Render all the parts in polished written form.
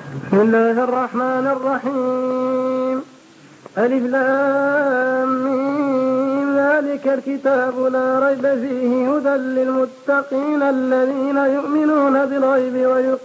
بسم الله الرحمن الرحيم. ألف لام ميم. ذلك الكتاب لا ريب فيه هدى للمتقين الذين يؤمنون بالغيب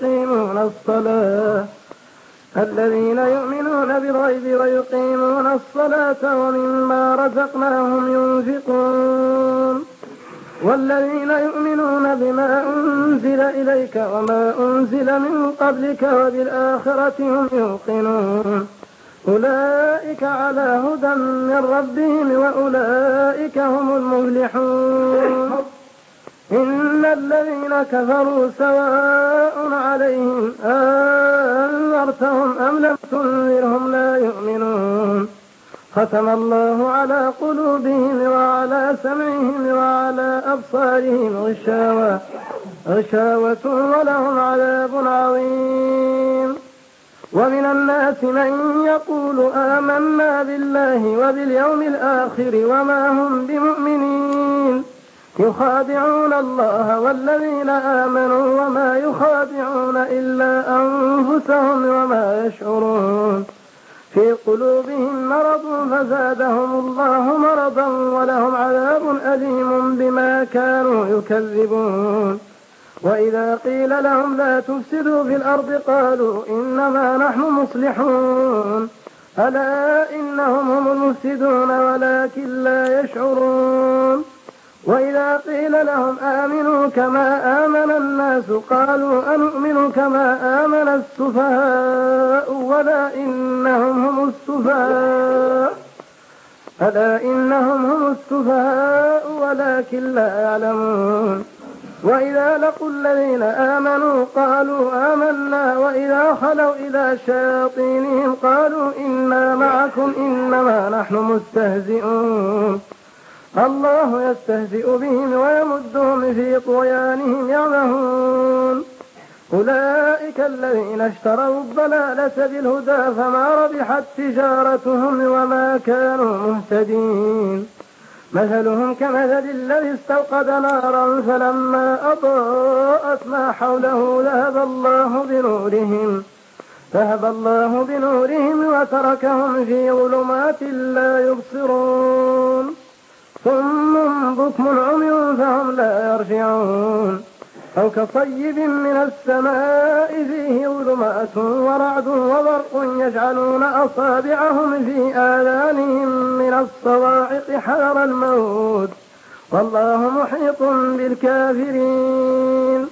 ويقيمون الصلاة ومما رزقناهم ينفقون والذين يؤمنون بما أنزل إليك وما أنزل من قبلك وبالآخرة هم يوقنون أولئك على هدى من ربهم وأولئك هم المفلحون. إن الذين كفروا سواء عليهم أنذرتهم أم لم تنذرهم لا يؤمنون. ختم الله على قلوبهم وعلى سمعهم وعلى أبصارهم غشاوة ولهم عذاب عظيم. ومن الناس من يقول آمنا بالله وباليوم الآخر وما هم بمؤمنين يخادعون الله والذين آمنوا وما يخادعون إلا أنفسهم وما يشعرون. في قلوبهم مرض فزادهم الله مرضا ولهم عذاب أليم بما كانوا يكذبون. وإذا قيل لهم لا تفسدوا في الأرض قالوا إنما نحن مصلحون ألا إنهم هم المفسدون ولكن لا يشعرون. وإذا قيل لهم آمنوا كما آمن الناس قالوا أنؤمن كما آمن السفهاء ألا إنهم هم السفهاء ولكن لا يعلمون. وإذا لقوا الذين آمنوا قالوا آمنا وإذا خلوا إلى شياطينهم قالوا إنا معكم إنما نحن مستهزئون. الله يستهزئ بهم ويمدهم في طغيانهم يعمهون. أولئك الذين اشتروا الضلالة بالهدى فما ربحت تجارتهم وما كانوا مهتدين. مثلهم كمثل الذي استوقد نارا فلما أضاءت ما حوله ذهب الله بنورهم وتركهم في ظلمات لا يبصرون. ثم بكم عمي فهم لا يرجعون. أو كصيب من السماء فيه ظلمات ورعد وبرق يجعلون أصابعهم في آذانهم من الصواعق حذر الموت والله محيط بالكافرين.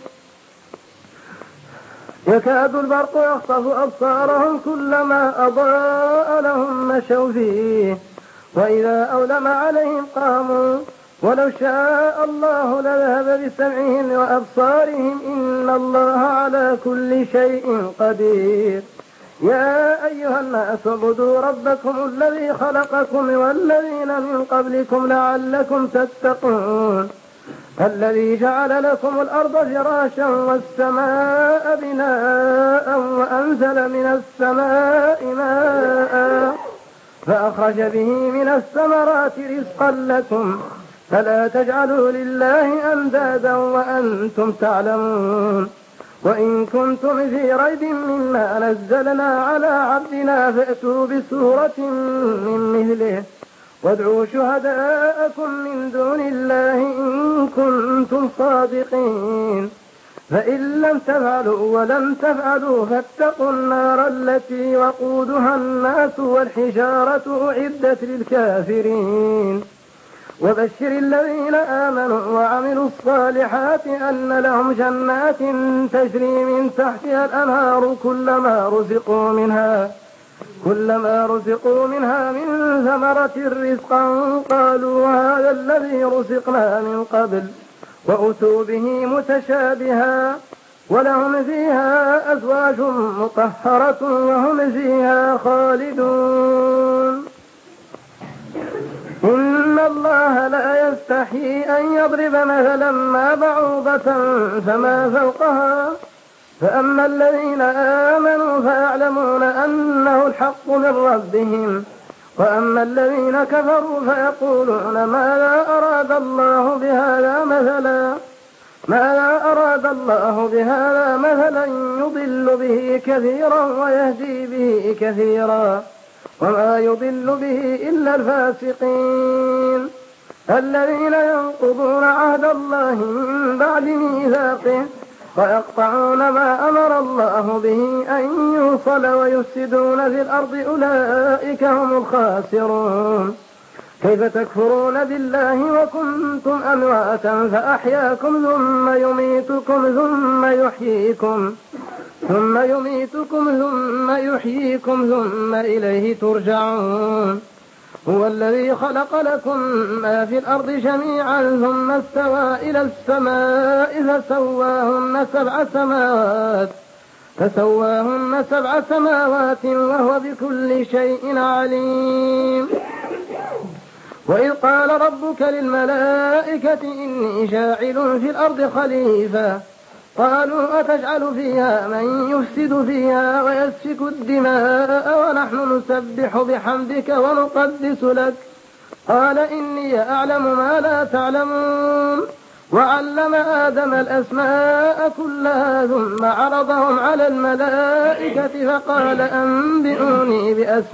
يكاد البرق يخطف أبصارهم كلما أضاء لهم مشوا فيه وإذا أولم عليهم قاموا ولو شاء الله لذهب بسمعهم وأبصارهم إن الله على كل شيء قدير. يا أيها الناس اعبدوا ربكم الذي خلقكم والذين من قبلكم لعلكم تتقون. الذي جعل لكم الأرض فراشا والسماء بناء وأنزل من السماء ماء فأخرج به من الثمرات رزقا لكم فلا تجعلوا لله أندادا وأنتم تعلمون. وإن كنتم في ريب مما نزلنا على عبدنا فأتوا بسورة من مثله وادعوا شهداءكم من دون الله إن كنتم صادقين. فإن لم تفعلوا ولم تفعلوا فاتقوا النار التي وقودها الناس والحجارة أعدت للكافرين. وبشر الذين آمنوا وعملوا الصالحات أن لهم جنات تجري من تحتها الأنهار كلما رزقوا منها من ثمرة رزقا قالوا هذا الذي رزقنا من قبل وأتوا به متشابها ولهم فيها أزواج مطهرة وهم فيها خالدون. إن الله لا يستحيي أن يضرب مثلا ما بعوضة فما فوقها فأما الذين آمنوا فيعلمون أنه الحق من ربهم وأما الذين كفروا فيقولون ماذا أراد الله بهذا مثلا ما أراد الله بهذا مثلا يضل به كثيرا ويهدي به كثيرا وما يضل به إلا الفاسقين الذين ينقضون عهد الله من بعد ميثاقه ويقطعون ما أمر الله به أن يوصل ويفسدون في الأرض أولئك هم الخاسرون كيف تكفرون بالله وكنتم أمواتا فأحياكم ثم يميتكم ثم إليه ترجعون هو الذي خلق لكم ما في الأرض جميعا ثم استوى إلى السماء فسواهن سبع سماوات وهو بكل شيء عليم وإذ قال ربك للملائكة إني جاعل في الأرض خليفة قالوا أتجعل فيها من يفسد فيها ويسفك الدماء ونحن نسبح بحمدك ونقدس لك قال إني أعلم ما لا تعلمون وعلم آدم الأسماء كلها ثم عرضهم على الملائكة فقال أنبئوني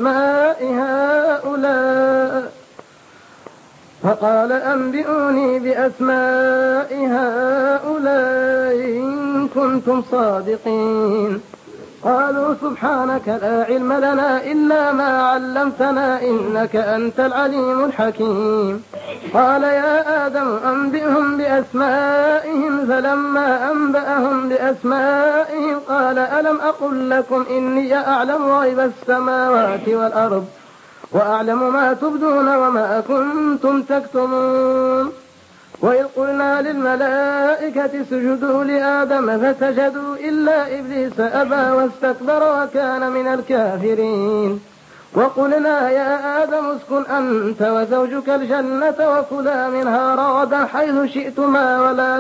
بأسماء هؤلاء إن كنتم صادقين قالوا سبحانك لا علم لنا إلا ما علمتنا إنك أنت العليم الحكيم قال يا آدم أنبئهم بأسمائهم فلما أنبأهم بأسمائهم قال ألم أقل لكم إني أعلم غيب السماوات والأرض وأعلم ما تبدون وما كنتم تكتمون وإذ قلنا للملائكة اسجدوا لآدم فسجدوا إلا إبليس أبى واستكبر وكان من الكافرين وقلنا يا آدم اسكن أنت وزوجك الجنة وكلا منها رغدا حيث شئتما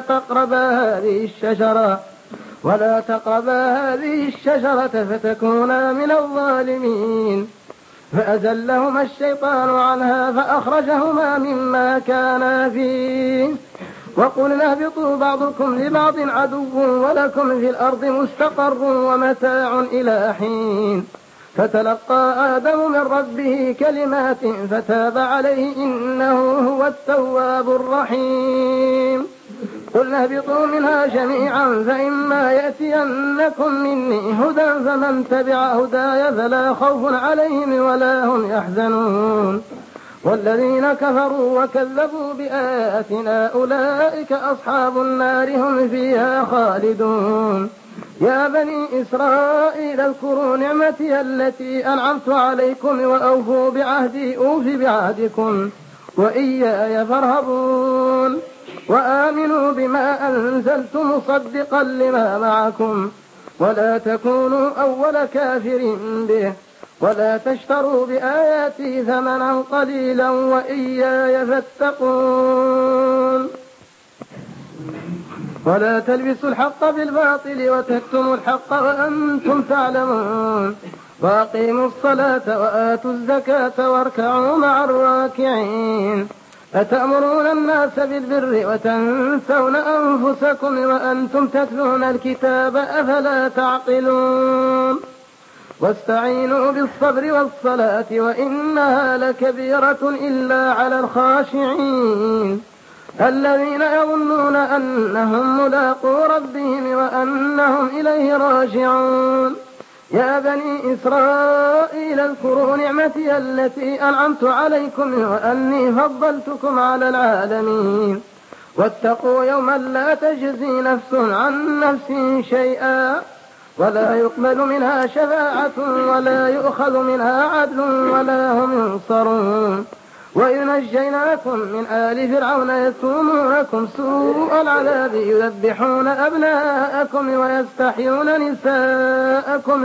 ولا تقربا هذه الشجرة فتكونا من الظالمين فأزلهما الشيطان عنها فأخرجهما مما كانا فيه وقلنا اهبطوا بعضكم لبعض عدو ولكم في الأرض مستقر ومتاع إلى حين فتلقى آدم من ربه كلمات فتاب عليه إنه هو التواب الرحيم قلنا اهبطوا منها جميعا فإما يأتينكم مني هدى فمن تبع هداي فلا خوف عليهم ولا هم يحزنون والذين كفروا وكذبوا بآياتنا أولئك أصحاب النار هم فيها خالدون يا بني إسرائيل اذكروا نعمتي التي أنعمت عليكم وأوفوا بعهدي أوف بعهدكم وإياي فارهبون وآمنوا بما أنزلت مصدقا لما معكم ولا تكونوا أول كافر به ولا تشتروا بآياتي ثمنا قليلا وإياي فاتقون ولا تلبسوا الحق بالباطل وتكتموا الحق وأنتم تعلمون وأقيموا الصلاة وآتوا الزكاة واركعوا مع الراكعين أتأمرون الناس بالبر وتنسون أنفسكم وأنتم تتلون الكتاب أفلا تعقلون واستعينوا بالصبر والصلاة وإنها لكبيرة إلا على الخاشعين الذين يظنون أنهم ملاقو ربهم وأنهم إليه راجعون يا بني إسرائيل اذكروا نعمتي التي أنعمت عليكم وأني فضلتكم على العالمين واتقوا يوما لا تجزي نفس عن نفس شيئا ولا يقبل منها شفاعة ولا يؤخذ منها عدل ولا هم ينصرون وإذ نجيناكم من آل فرعون يسومونكم سوء العذاب يذبحون أبناءكم ويستحيون نساءكم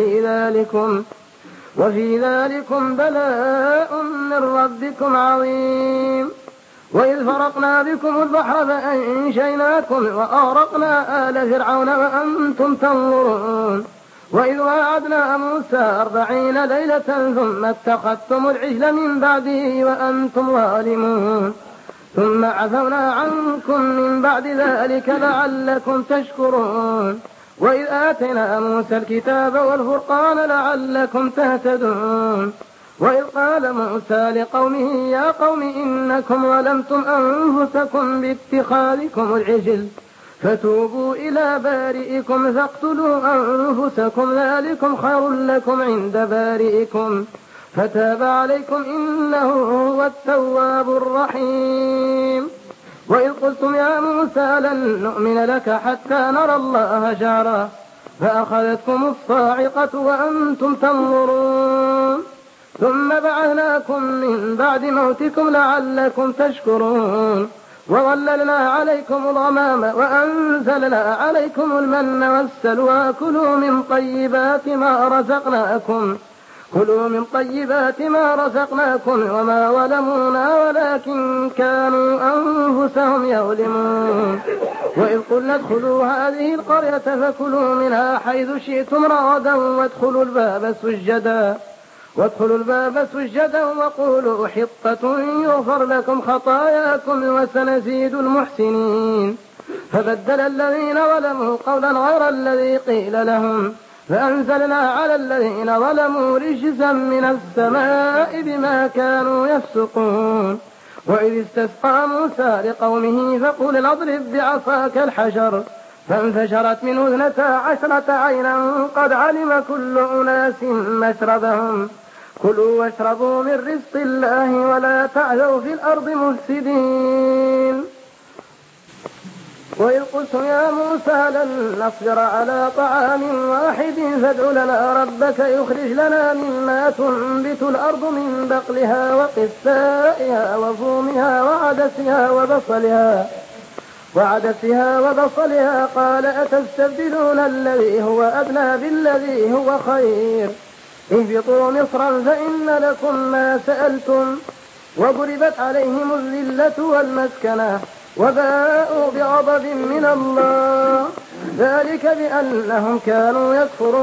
وفي ذلكم بلاء من ربكم عظيم وإذ فرقنا بكم البحر فأنجيناكم وأغرقنا آل فرعون وأنتم تنظرون وإذ وعدنا موسى 40 ليلة ثم اتخذتم العجل من بعده وأنتم ظالمون ثم عفونا عنكم من بعد ذلك لعلكم تشكرون. وإذ آتينا موسى الكتاب والفرقان لعلكم تهتدون. وإذ قال موسى لقومه يا قوم إنكم ظلمتم أنفسكم باتخاذكم العجل فتوبوا إلى بارئكم فاقتلوا أنفسكم ذلكم خير لكم عند بارئكم فتاب عليكم إنه هو التواب الرحيم. وإذ قلتم يا موسى لن نؤمن لك حتى نرى الله جهرا فأخذتكم الصاعقة وأنتم تنظرون ثم بعثناكم من بعد موتكم لعلكم تشكرون. وظللنا عليكم الغمام وأنزلنا عليكم المن والسلوى كلوا من طيبات ما رزقناكم وما ظلمونا ولكن كانوا أنفسهم يظلمون. وإذ قلنا ادخلوا هذه القرية فكلوا منها حيث شئتم رغدا وادخلوا الباب سجدا وقولوا حطة يغفر لكم خطاياكم وسنزيد المحسنين. فبدل الذين ظلموا قولا غير الذي قيل لهم فأنزلنا على الذين ظلموا رجزا من السماء بما كانوا يفسقون. وإذ استسقى موسى لقومه فقل اضرب بعصاك الحجر فانفجرت منه 12 عينا قد علم كل أناس مشربهم كلوا واشربوا من رزق الله ولا تعثوا في الأرض مفسدين. وإذ قلتم يا موسى لن نصبر على طعام واحد فادع لنا ربك يخرج لنا مما تنبت الأرض من بقلها وقثائها وفومها وعدسها وبصلها قال أتستبدلون الذي هو أدنى بالذي هو خير اهبطوا مصرا فإن لكم ما سألتم وضربت عليهم الذلة والمسكنة وباءوا بغضب من الله ذلك بأنهم كانوا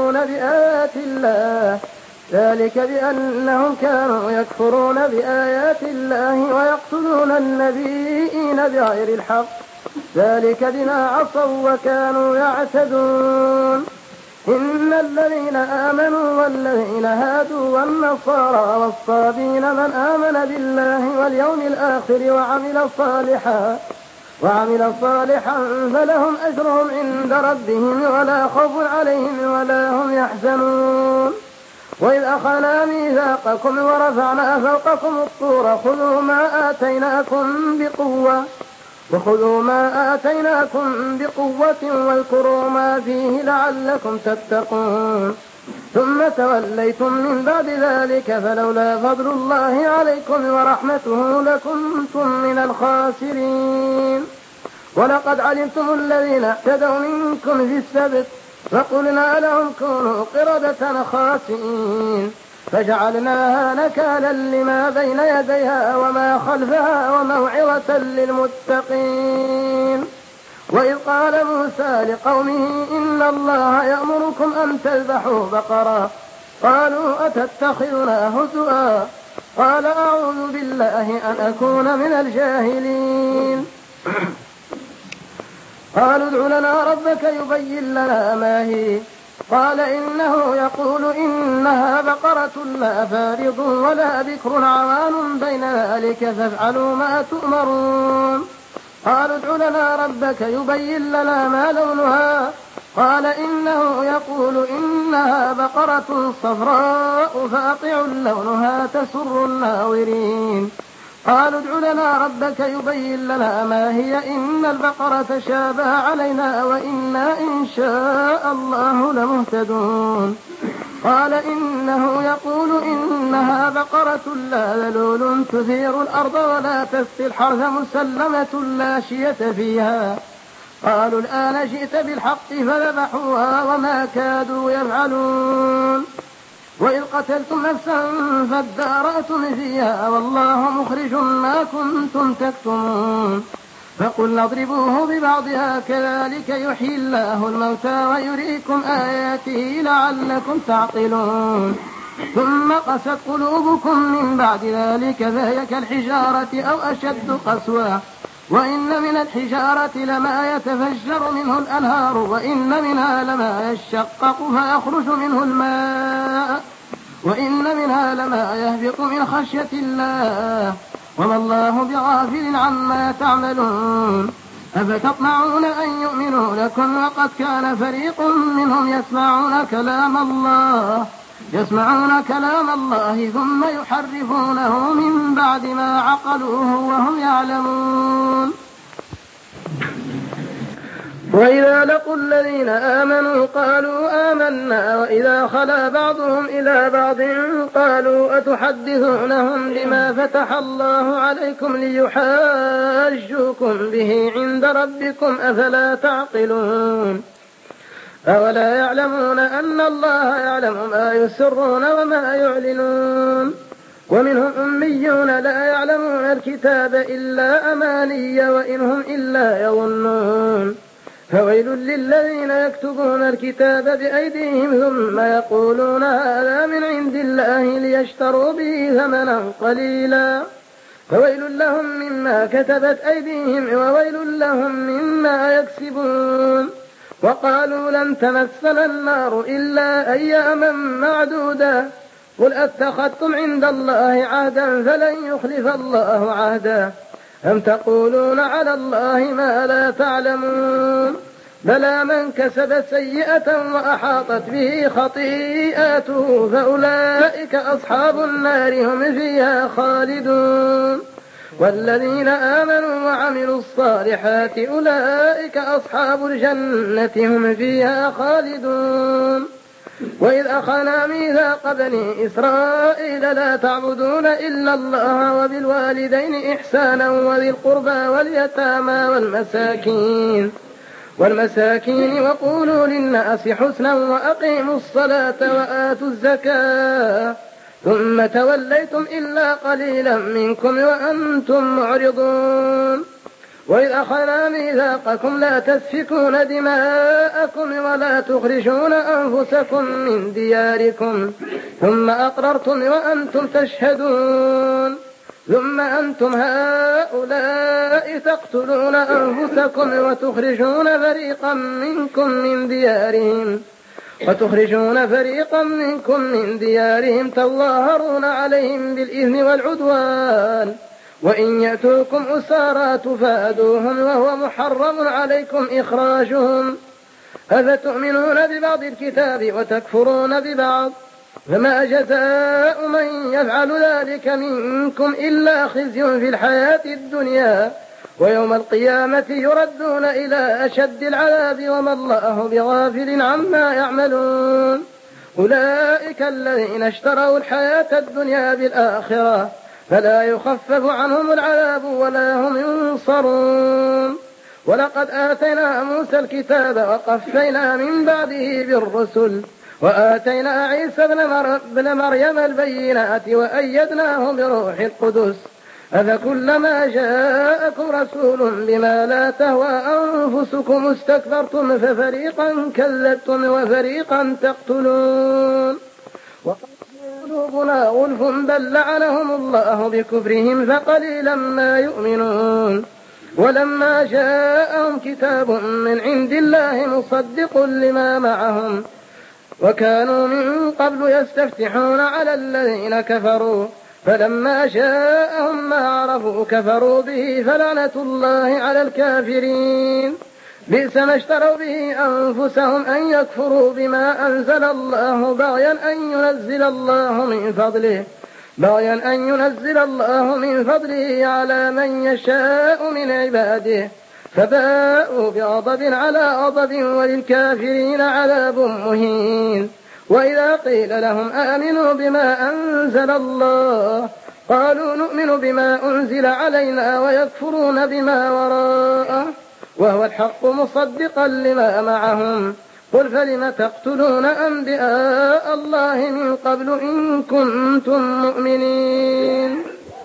يكفرون بآيات الله ويقتلون النبيين بغير الحق ذلك بما عصوا وكانوا يعتدون. إن الذين آمنوا والذين هادوا والنصارى والصابين من آمن بالله واليوم الآخر وعمل صالحا فلهم أجرهم عند ربهم ولا خوف عليهم ولا هم يحزنون. وإذ أخذنا ميثاقكم ورفعنا فوقكم الطور خذوا ما آتيناكم بقوة واذكروا ما فيه لعلكم تتقون ثم توليتم من بعد ذلك فلولا فضل الله عليكم ورحمته لكنتم من الخاسرين. ولقد علمتم الذين اعتدوا منكم في السبت فقلنا لهم كونوا قردة خاسئين فجعلناها نكالا لما بين يديها وما خلفها وموعظة للمتقين. وإذ قال موسى لقومه إن الله يأمركم أن تذبحوا بقرة قالوا أتتخذنا هزؤا قال أعوذ بالله أن أكون من الجاهلين. قالوا ادع لنا ربك يبين لنا ما هي قال إنه يقول إنها بقرة لا فارض ولا بكر عوان بين ذلك فافعلوا ما تؤمرون. قالوا ادع لنا ربك يبين لنا ما لونها قال إنه يقول إنها بقرة صفراء فاقع لونها تسر الناظرين. قالوا ادع لنا ربك يبين لنا ما هي إن البقرة شابه علينا وإنا إن شاء الله لمهتدون. قال إنه يقول إنها بقرة لا ذلول تثير الأرض ولا تسقي الحرث مسلمة لا شية فيها. قالوا الآن جئت بالحق فذبحوها وما كادوا يفعلون. وإذ قتلتم نفسا فادارأتم فيها والله مخرج ما كنتم تكتمون. فقلنا اضربوه ببعضها كذلك يحيي الله الموتى ويريكم آياته لعلكم تعقلون. ثم قست قلوبكم من بعد ذلك فهي كالحجارة أو أشد قسوة وإن من الحجارة لما يتفجر منه الأنهار وإن منها لما يشقق فيخرج منه الماء وإن منها لما يهبط من خشية الله وما الله بغافل عما تعملون أفتطمعون أن يؤمنوا لكم وقد كان فريق منهم يسمعون كلام الله ثم يحرفونه من بعد ما عقلوه وهم يعلمون. وإذا لقوا الذين آمنوا قالوا آمنا وإذا خلا بعضهم إلى بعض قالوا أتحدثونهم بما فتح الله عليكم ليحاجوكم به عند ربكم أفلا تعقلون أولا يعلمون أن الله يعلم ما يسرون وما يعلنون ومنهم أميون لا يعلمون الكتاب إلا أماني وإنهم إلا يظنون فويل للذين يكتبون الكتاب بأيديهم ثم يقولون هذا من عند الله ليشتروا به ثمنا قليلا فويل لهم مما كتبت أيديهم وويل لهم مما يكسبون وقالوا لن تمسنا النار إلا أياما معدودة قل أتخذتم عند الله عهدا فلن يخلف الله عهدا أم تقولون على الله ما لا تعلمون بلى من كسب سيئة وأحاطت به خطيئاته فأولئك أصحاب النار هم فيها خالدون والذين آمنوا وعملوا الصالحات أولئك أصحاب الجنة هم فيها خالدون وإذ أخذنا ميثاق بني إسرائيل لا تعبدون إلا الله وبالوالدين إحسانا وذي القربى واليتامى والمساكين وقولوا للناس حسنا وأقيموا الصلاة وآتوا الزكاة ثم توليتم إلا قليلا منكم وأنتم معرضون وإذ أخذنا ميثاقكم لا تسفكون دماءكم ولا تخرجون أنفسكم من دياركم ثم أقررتم وأنتم تشهدون ثم أنتم هؤلاء تقتلون أنفسكم وتخرجون فريقا منكم من ديارهم تظاهرون عليهم بالإثم والعدوان وإن يأتوكم أسارى تفادوهم وهو محرم عليكم إخراجهم أفتؤمنون ببعض الكتاب وتكفرون ببعض فما جزاء من يفعل ذلك منكم إلا خزي في الحياة الدنيا ويوم القيامة يردون إلى أشد العذاب وما الله بغافل عما يعملون أولئك الذين اشتروا الحياة الدنيا بالآخرة فلا يخفف عنهم العذاب ولا هم ينصرون ولقد آتينا موسى الكتاب وقفينا من بعده بالرسل وآتينا عيسى ابن مريم البينات وأيدناه بروح القدس أفكلما جاءكم رسول بما لا تهوى أنفسكم استكبرتم ففريقا كذبتم وفريقا تقتلون قلوبنا غلف بل لعنهم الله بكفرهم فقليلا ما يؤمنون ولما جاءهم كتاب من عند الله مصدق لما معهم وكانوا من قبل يستفتحون على الذين كفروا فلما جاءهم ما عرفوا كفروا به فلعنة الله على الكافرين بئس ما اشتروا به أنفسهم أن يكفروا بما أنزل الله بغيا أن ينزل الله من فضله على من يشاء من عباده فباءوا بغضب على غضب وللكافرين عذاب مهين وإذا قيل لهم آمنوا بما أنزل الله قالوا نؤمن بما أنزل علينا ويكفرون بما وراءه وهو الحق مصدقا لما معهم قل فلم تقتلون أنبياء الله من قبل إن كنتم مؤمنين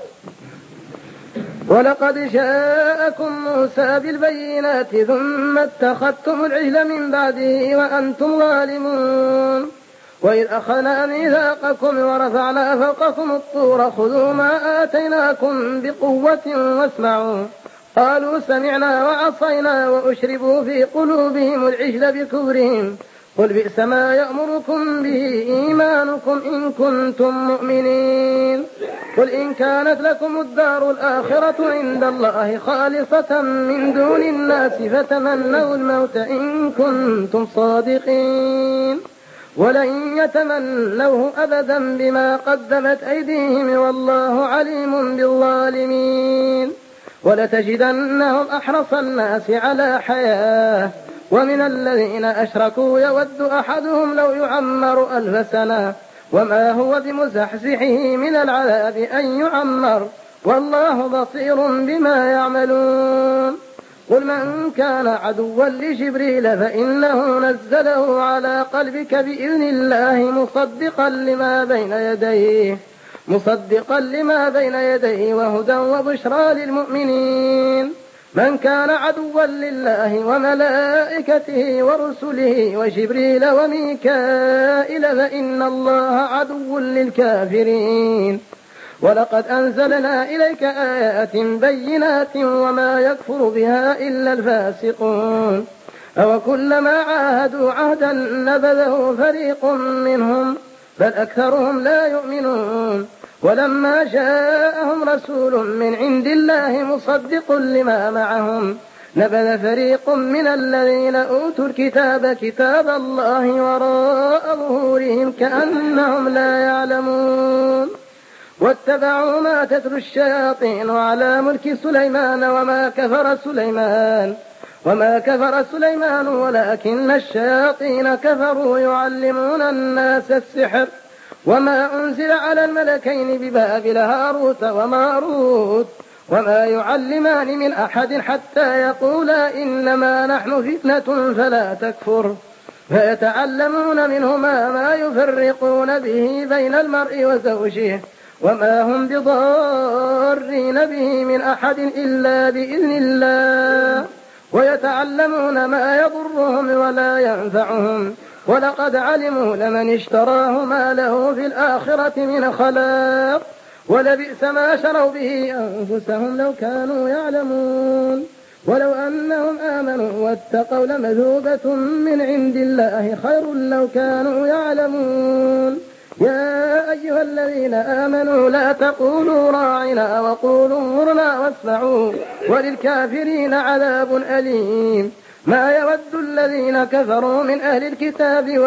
ولقد جاءكم موسى بالبينات ثم اتخذتم العجل من بعده وأنتم ظالمون وإذ أخذنا ميثاقكم ورفعنا فوقكم الطور خذوا ما آتيناكم بقوة واسمعوا قالوا سمعنا وعصينا وأشربوا في قلوبهم العجل بكفرهم قل بئس ما يأمركم به إيمانكم إن كنتم مؤمنين قل إن كانت لكم الدار الآخرة عند الله خالصة من دون الناس فتمنوا الموت إن كنتم صادقين ولن يتمنوه أبدا بما قدمت أيديهم والله عليم بالظالمين ولتجدنهم أحرص الناس على حياة ومن الذين أشركوا يود أحدهم لو يعمر 1000 سنة وما هو بمزحزحه من العذاب أن يعمر والله بصير بما يعملون قل من كان عدوا لجبريل فإنه نزله على قلبك بإذن الله مصدقا لما بين يديه وهدى وبشرى للمؤمنين من كان عدوا لله وملائكته ورسله وجبريل وميكائيل فإن الله عدو للكافرين ولقد أنزلنا إليك آيات بينات وما يكفر بها إلا الفاسقون أو كلما عاهدوا عهدا نبذه فريق منهم بل أكثرهم لا يؤمنون ولما جاءهم رسول من عند الله مصدق لما معهم نبذ فريق من الذين أوتوا الكتاب كتاب الله وراء ظهورهم كأنهم لا يعلمون واتبعوا ما تتلو الشياطين على ملك سليمان وما كفر سليمان ولكن الشياطين كفروا يعلمون الناس السحر وما أنزل على الملكين ببابل هاروت وماروت وما يعلمان من أحد حتى يقولا إنما نحن فتنة فلا تكفر فيتعلمون منهما ما يفرقون به بين المرء وزوجه وما هم بضارين به من أحد إلا بإذن الله ويتعلمون ما يضرهم ولا ينفعهم ولقد علموا لمن اشتراه ما له في الآخرة من خلاق ولبئس ما شروا به أنفسهم لو كانوا يعلمون ولو أنهم آمنوا واتقوا لمثوبة من عند الله خير لو كانوا يعلمون يا أيها الذين آمنوا لا تقولوا راعنا وقولوا انظرنا واسمعوا وللكافرين عذاب أليم ما يود الذين كفروا من أهل الكتاب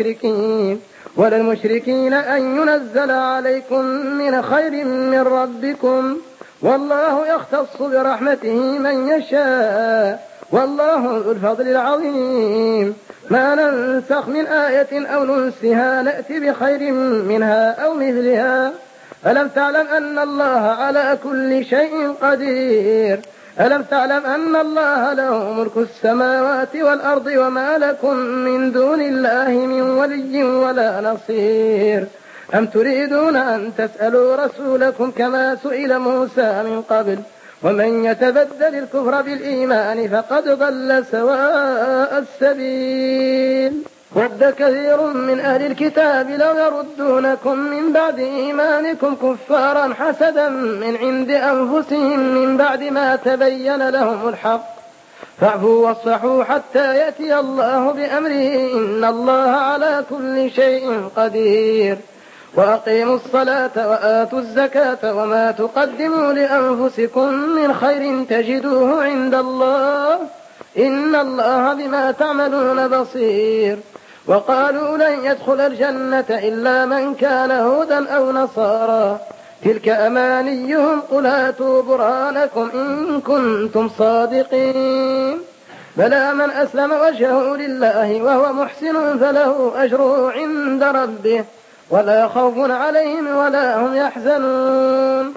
ولا المشركين أن ينزل عليكم من خير من ربكم والله يختص برحمته من يشاء والله ذو الفضل العظيم ما ننسخ من آية أو ننسها نأتي بخير منها أو مثلها ألم تعلم أن الله على كل شيء قدير ألم تعلم أن الله له ملك السماوات والأرض وما لكم من دون الله من ولي ولا نصير أم تريدون أن تسألوا رسولكم كما سئل موسى من قبل ومن يتبدل الكفر بالإيمان فقد ضل سواء السبيل ود كثير من أهل الكتاب لو يردونكم من بعد إيمانكم كفارا حسدا من عند أنفسهم من بعد ما تبين لهم الحق فاعفوا واصفحوا حتى يأتي الله بأمره إن الله على كل شيء قدير وأقيموا الصلاة وآتوا الزكاة وما تقدموا لأنفسكم من خير تجدوه عند الله إن الله بما تعملون بصير وقالوا لن يدخل الجنة إلا من كان هودا أو نصارى تلك أمانيهم قل هاتوا برهانكم إن كنتم صادقين بلى من أسلم وجهه لله وهو محسن فله أجره عند ربه ولا خوف عليهم ولا هم يحزنون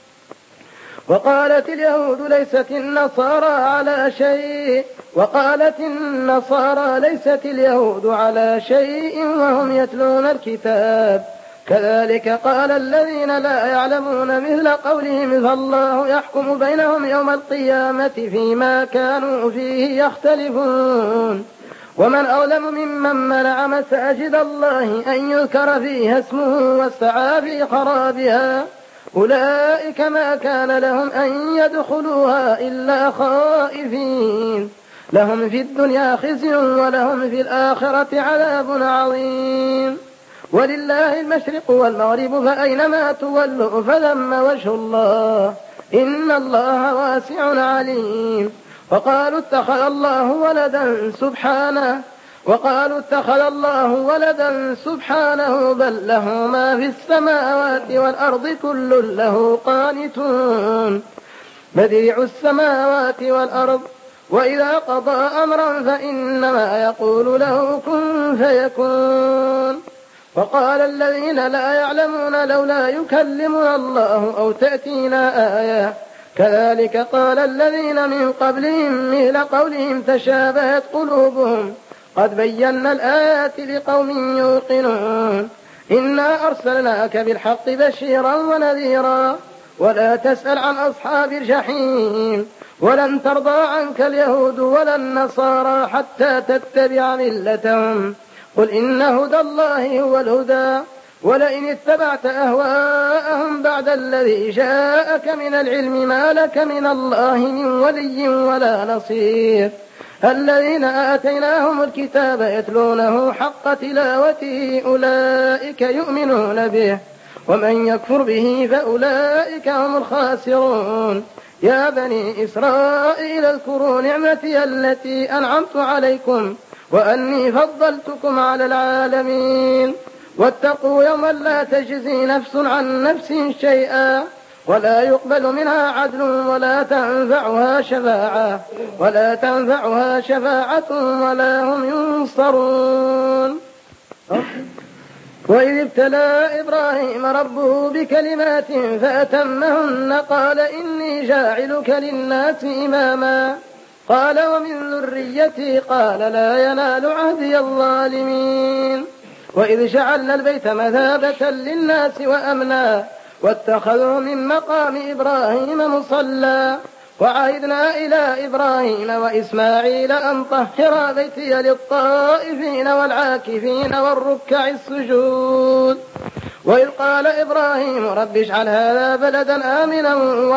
وقالت اليهود ليست النصارى ليست اليهود على شيء وهم يتلون الكتاب كذلك قال الذين لا يعلمون مثل قولهم فالله يحكم بينهم يوم القيامة فيما كانوا فيه يختلفون ومن أظلم ممن منع مساجد الله أن يذكر فيها اسمه وسعى في خرابها أولئك ما كان لهم أن يدخلوها إلا خائفين لهم في الدنيا خزي ولهم في الآخرة عذاب عظيم ولله المشرق والمغرب فأينما تولوا فثم وجه الله إن الله واسع عليم وقالوا اتخذ الله ولدا سبحانه بل له ما في السماوات والأرض كل له قانتون بديع السماوات والأرض وإذا قضى أمرا فإنما يقول له كن فيكون وقال الذين لا يعلمون لولا يكلمنا الله أو تأتينا آية كذلك قال الذين من قبلهم مثل قولهم تشابهت قلوبهم قد بينا الآيات لقوم يوقنون إنا أرسلناك بالحق بشيرا ونذيرا ولا تسأل عن أصحاب الجحيم ولن ترضى عنك اليهود ولا النصارى حتى تتبع ملتهم قل إن هدى الله هو الهدى ولئن اتبعت أهواءهم بعد الذي جاءك من العلم ما لك من الله من ولي ولا نصير الذين آتيناهم الكتاب يتلونه حق تلاوته أولئك يؤمنون به ومن يكفر به فأولئك هم الخاسرون يا بني إسرائيل اذكروا نعمتي التي أنعمت عليكم وأني فضلتكم على العالمين واتقوا يوما لا تجزي نفس عن نفس شيئا ولا يقبل منها عدل ولا تنفعها شفاعة ولا هم ينصرون وإذ ابتلى إبراهيم ربه بكلمات فأتمهن قال إني جاعلك للناس إماما قال ومن ذريتي قال لا ينال عهدي الظالمين وإذ جعلنا البيت مثابة للناس وأمنا واتخذوا من مقام إبراهيم مصلى وعهدنا إلى إبراهيم وإسماعيل أن طهرا بيتي للطائفين والعاكفين والركع السجود وإذ قال إبراهيم رب اجعل هذا بلدا آمنا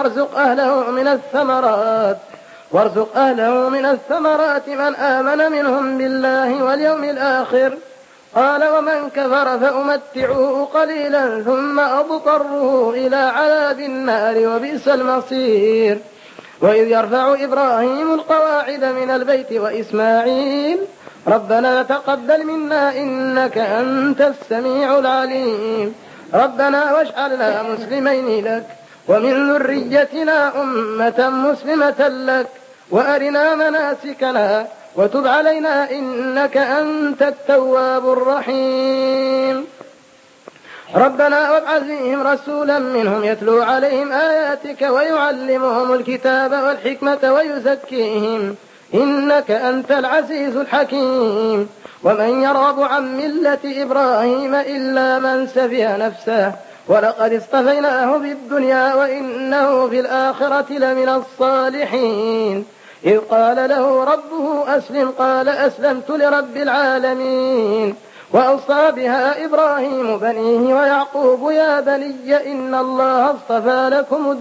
وارزق أهله من الثمرات من آمن منهم بالله واليوم الآخر قال ومن كفر فأمتعه قليلا ثم أضطره إلى عذاب النار وبئس المصير وإذ يرفع إبراهيم القواعد من البيت وإسماعيل ربنا تقبل منا إنك أنت السميع العليم ربنا واجعلنا مسلمين لك ومن ذريتنا أمة مسلمة لك وأرنا مناسكنا وتب علينا إنك أنت التواب الرحيم ربنا وابعث فيهم رسولا منهم يتلو عليهم آياتك ويعلمهم الكتاب والحكمة ويزكيهم إنك أنت العزيز الحكيم ومن يرغب عن ملة إبراهيم إلا من سفه نفسه ولقد اصطفيناه في الدنيا وإنه في الآخرة لمن الصالحين إذ قال له ربه أسلم قال أسلمت لرب العالمين وأوصى بها إبراهيم بنيه ويعقوب يا بني إن الله اصطفى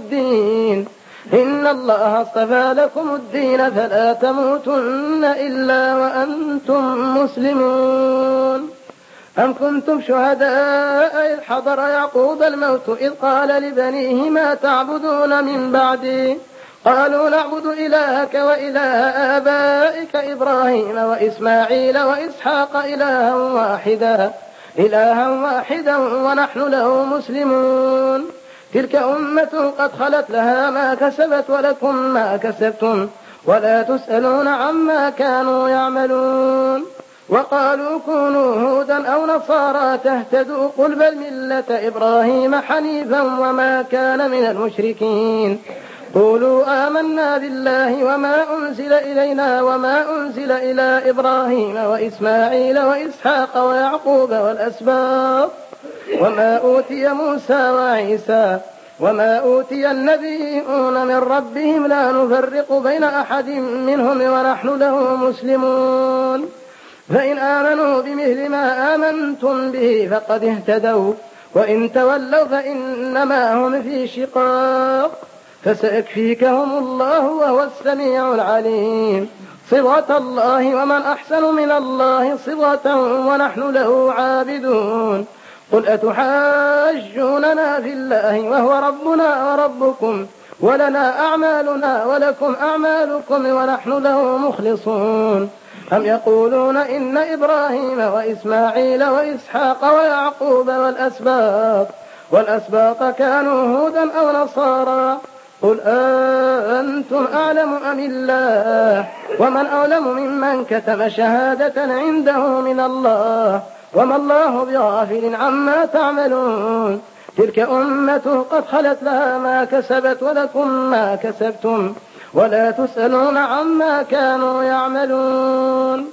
لكم الدين فلا تموتن إلا وأنتم مسلمون أم كنتم شهداء إذ حضر يعقوب الموت إذ قال لبنيه ما تعبدون من بعدي قالوا نعبد إلهك وإله آبائك إبراهيم وإسماعيل وإسحاق إلها واحدا ونحن له مسلمون تلك أمة قد خلت لها ما كسبت ولكم ما كسبتم ولا تسألون عما كانوا يعملون وقالوا كونوا هودا أو نصارى تهتدوا قل بل ملة إبراهيم حنيفا وما كان من المشركين قولوا آمنا بالله وما أنزل إلينا وما أنزل إلى إبراهيم وإسماعيل وإسحاق ويعقوب والأسباط وما أوتي موسى وعيسى وما أوتي النبيون من ربهم لا نفرق بين أحد منهم ونحن له مسلمون فإن آمنوا بمثل ما آمنتم به فقد اهتدوا وإن تولوا فإنما هم في شقاق فسيكفيكهم الله وهو السميع العليم. صبغة الله ومن أحسن من الله صبغة ونحن له عابدون. قل أتحاجوننا في الله وهو ربنا وربكم ولنا أعمالنا ولكم أعمالكم ونحن له مخلصون. أم يقولون إن إبراهيم وإسماعيل وإسحاق ويعقوب والأسباط كانوا هودا أو نصارى قل أنتم أعلم أم الله ومن أعلم ممن كتم شهادة عنده من الله وما الله بغافل عما تعملون. تلك أمة قد خلت لها ما كسبت ولكم ما كسبتم ولا تسألون عما كانوا يعملون.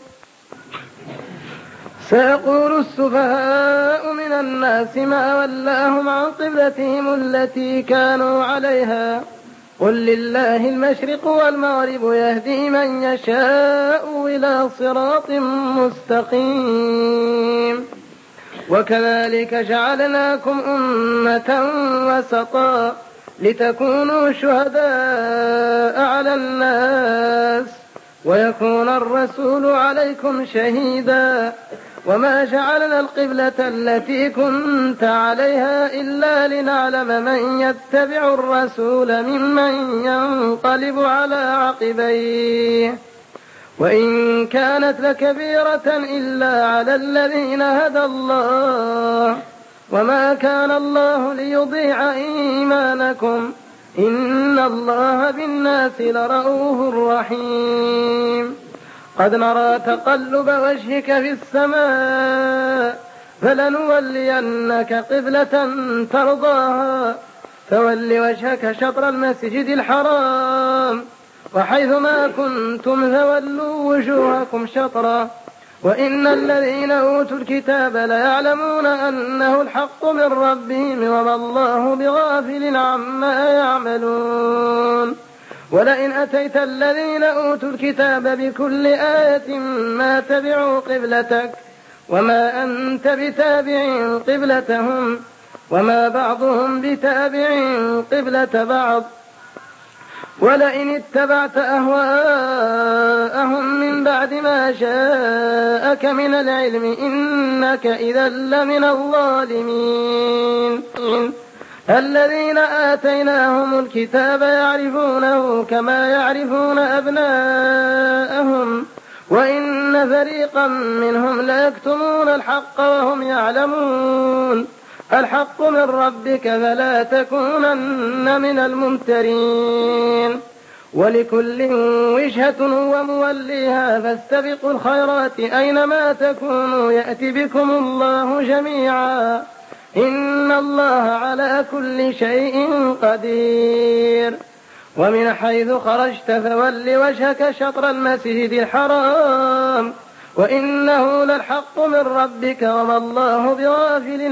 سيقول السفهاء من الناس ما ولاهم عن قبلتهم التي كانوا عليها قل لله المشرق والمغرب يهدي من يشاء إلى صراط مستقيم. وكذلك جعلناكم أمة وسطا لتكونوا شهداء على الناس ويكون الرسول عليكم شهيدا وما جعلنا القبلة التي كنت عليها إلا لنعلم من يتبع الرسول ممن ينقلب على عقبيه وإن كانت لكبيرة إلا على الذين هدى الله وما كان الله ليضيع إيمانكم إن الله بالناس لرؤوف رحيم. قد نرى تقلب وجهك في السماء فلنولينك قبلة ترضاها فول وجهك شطر المسجد الحرام وحيثما كنتم فولوا وجوهكم شطرا وإن الذين أوتوا الكتاب ليعلمون أنه الحق من ربهم وما الله بغافل عما يعملون. ولئن أتيت الذين أوتوا الكتاب بكل آية ما تبعوا قبلتك وما أنت بتابع قبلتهم وما بعضهم بتابع قبلة بعض ولئن اتبعت أهواءهم من بعد ما جاءك من العلم إنك إذا لمن الظالمين. الذين آتيناهم الكتاب يعرفونه كما يعرفون أبناءهم وإن فريقا منهم ليكتمون الحق وهم يعلمون. الحق من ربك فلا تكونن من الممترين. ولكل وجهة وموليها فاستبقوا الخيرات أينما تكونوا يأتي بكم الله جميعا إن الله على كل شيء قدير. ومن حيث خرجت فول وجهك شطر المسجد الحرام وإنه للحق من ربك وما الله بغافل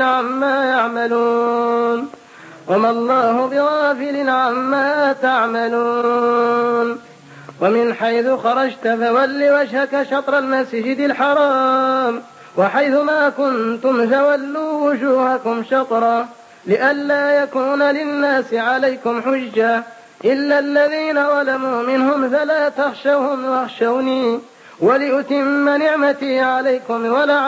عما تعملون. ومن حيث خرجت فول وجهك شطر المسجد الحرام وحيثما كنتم فولوا وجوهكم شطرا لئلا يكون للناس عليكم حجة إلا الذين ظلموا منهم فلا تخشوهم واخشوني ولأتم نعمتي عليكم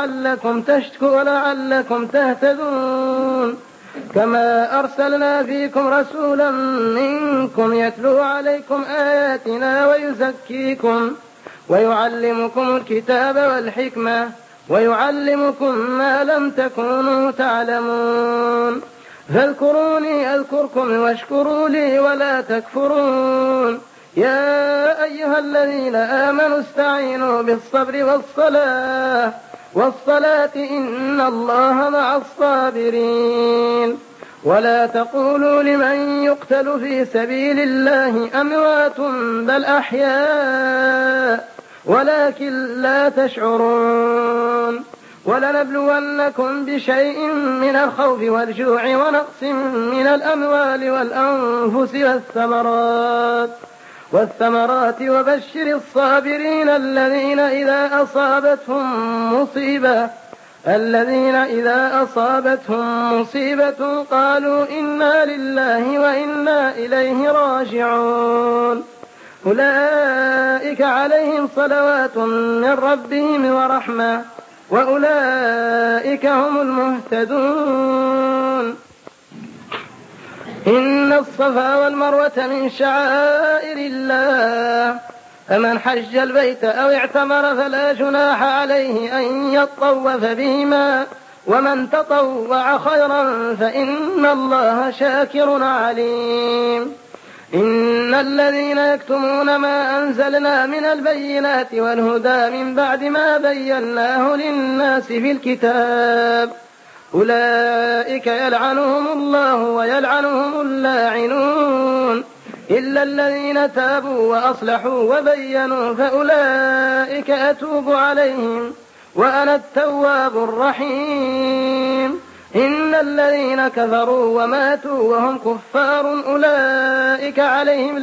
ولعلكم تهتدون. كما أرسلنا فيكم رسولا منكم يتلو عليكم آياتنا ويزكيكم ويعلمكم الكتاب والحكمة ويعلمكم ما لم تكونوا تعلمون. فاذكروني أذكركم واشكروا لي ولا تكفرون. يا أيها الذين آمنوا استعينوا بالصبر والصلاة إن الله مع الصابرين. ولا تقولوا لمن يقتل في سبيل الله أموات بل أحياء ولكن لا تشعرون. ولنبلونكم بشيء من الخوف والجوع ونقص من الأموال والأنفس والثمرات والثمرات وبشر الصابرين الذين إذا أصابتهم مصيبة قالوا إنا لله وإنا إليه راجعون أولئك عليهم صلوات من ربهم ورحمة وأولئك هم المهتدون إن الصفا والمروة من شعائر الله فمن حج البيت أو اعتمر فلا جناح عليه أن يطوف بهما ومن تطوع خيرا فإن الله شاكر عليم إن الذين يكتمون ما أنزلنا من البينات والهدى من بعد ما بيناه للناس في الكتاب أولئك يلعنهم الله ويلعنهم اللاعنون إلا الذين تابوا وأصلحوا وبينوا فأولئك أتوب عليهم وأنا التواب الرحيم إن الذين كفروا وماتوا وهم كفار أولئك عليهم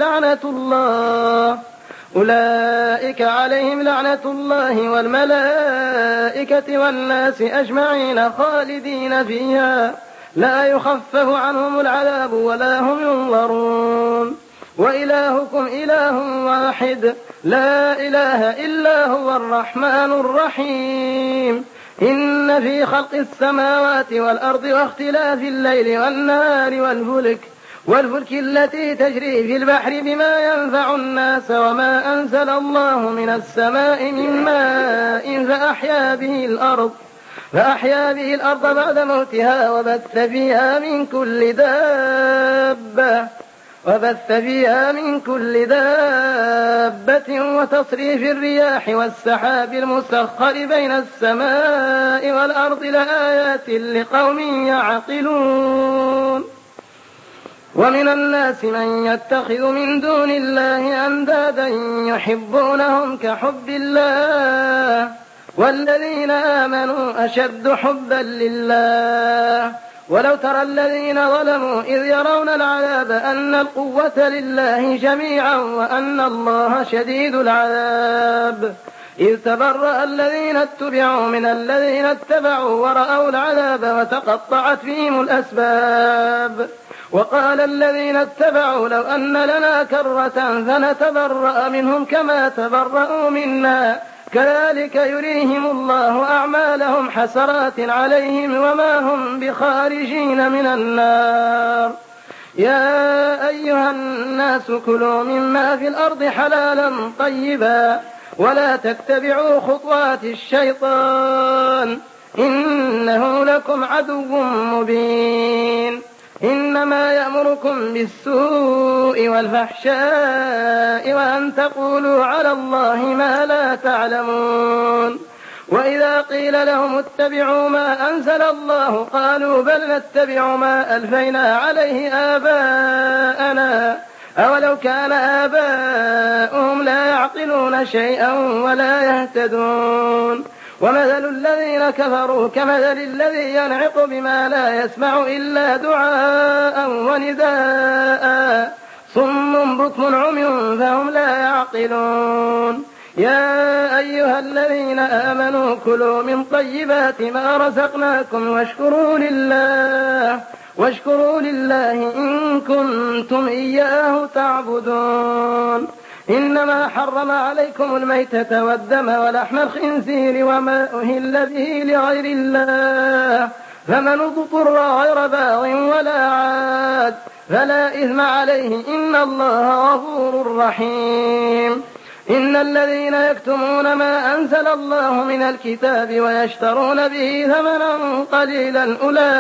لعنة الله والملائكة والناس أجمعين خالدين فيها لا يخفف عنهم العذاب ولا هم ينظرون وإلهكم إله واحد لا إله إلا هو الرحمن الرحيم إن في خلق السماوات والأرض واختلاف الليل والنهار والفلك التي تجري في البحر بما ينفع الناس وما أنزل الله من السماء من ماء فأحيا به الأرض بعد موتها وبث فيها من كل دابة وتصريف الرياح والسحاب المسخر بين السماء والأرض لآيات لقوم يعقلون ومن الناس من يتخذ من دون الله أندادا يحبونهم كحب الله والذين آمنوا أشد حبا لله ولو ترى الذين ظلموا إذ يرون العذاب أن القوة لله جميعا وأن الله شديد العذاب إذ تبرأ الذين اتبعوا من الذين اتبعوا ورأوا العذاب وتقطعت بهم الأسباب وقال الذين اتبعوا لو أن لنا كرة فنتبرأ منهم كما تبرأوا منا كذلك يريهم الله أعمالهم حسرات عليهم وما هم بخارجين من النار يا أيها الناس كلوا مما في الأرض حلالا طيبا ولا تتبعوا خطوات الشيطان إنه لكم عدو مبين إنما يأمركم بالسوء والفحشاء وأن تقولوا على الله ما لا تعلمون وإذا قيل لهم اتبعوا ما أنزل الله قالوا بل نتبع ما ألفينا عليه آباءنا أولو كان آباؤهم لا يعقلون شيئا ولا يهتدون ومثل الذين كفروا كمثل الذي ينعق بما لا يسمع إلا دعاء ونداء صم بكم عمي فهم لا يعقلون يا أيها الذين آمنوا كلوا من طيبات ما رزقناكم واشكروا لله إن كنتم إياه تعبدون إنما حرم عليكم الميتة والدم ولحم الخنزير وما أهل به لغير الله فمن اضطر غير باغ ولا عاد فلا إثم عليه إن الله غفور رحيم إن الذين يكتمون ما أنزل الله من الكتاب ويشترون به ثمنا قليلا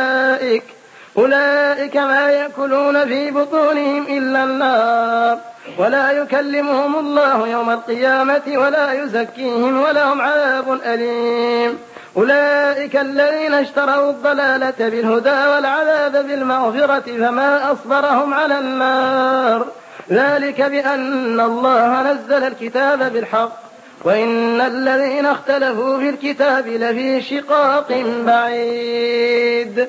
أولئك ما يأكلون في بطونهم إلا النار ولا يكلمهم الله يوم القيامة ولا يزكيهم ولهم عذاب أليم أولئك الذين اشتروا الضلالة بالهدى والعذاب بالمغفرة فما أصبرهم على النار ذلك بأن الله نزل الكتاب بالحق وإن الذين اختلفوا في الكتاب لفي شقاق بعيد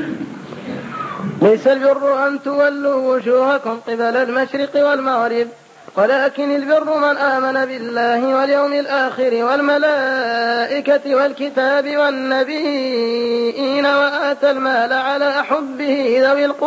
ليس البر أن تولوا وجوهكم قبل المشرق والمغرب ولكن البر من آمن بالله واليوم الآخر والملائكة والكتاب والنبيين وآتى المال على حبه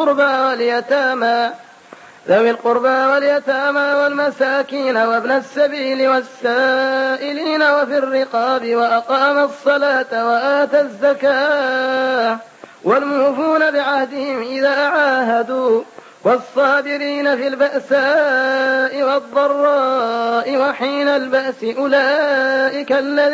ذوي القربى واليتامى والمساكين وابن السبيل والسائلين وفي الرقاب وأقام الصلاة وآتى الزكاة والموفون بعهدهم إذا عاهدوا والصابرين في البأساء والضراء وحين البأس أولئك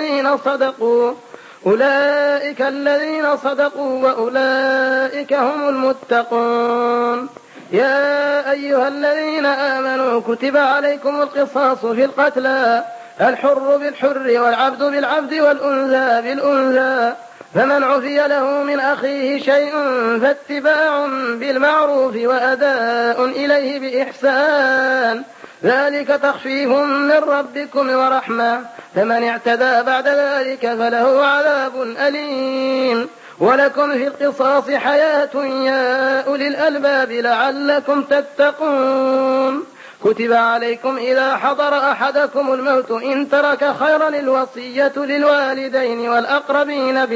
الذين صدقوا وأولئك هم المتقون. يا أيها الذين آمنوا كتب عليكم القصاص في القتلى الحر بالحر والعبد بالعبد والأنثى بالأنثى فمن عفي له من أخيه شيء فاتباع بالمعروف وأداء إليه بإحسان ذلك تخفيف من ربكم ورحمة فمن اعتدى بعد ذلك فله عذاب أليم. ولكم في القصاص حياة يا أولي الألباب لعلكم تتقون. كتب عليكم إذا حضر أحدكم الموت إن ترك خيرا الوصية للوالدين والأقربين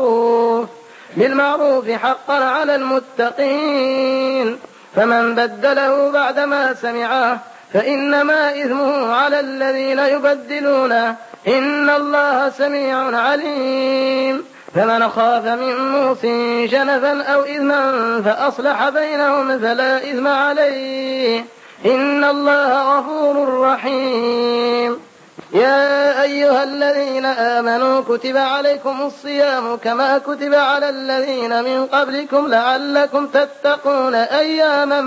بالمعروف حقا على المتقين. فمن بدله بعدما سمعه فإنما إثمه على الذين يبدلونه إن الله سميع عليم. فمن خاف من موص جنفا أو إثما فأصلح بينهم فلا إثم عليه إن الله غفور رحيم. يا أيها الذين آمنوا كتب عليكم الصيام كما كتب على الذين من قبلكم لعلكم تتقون أياما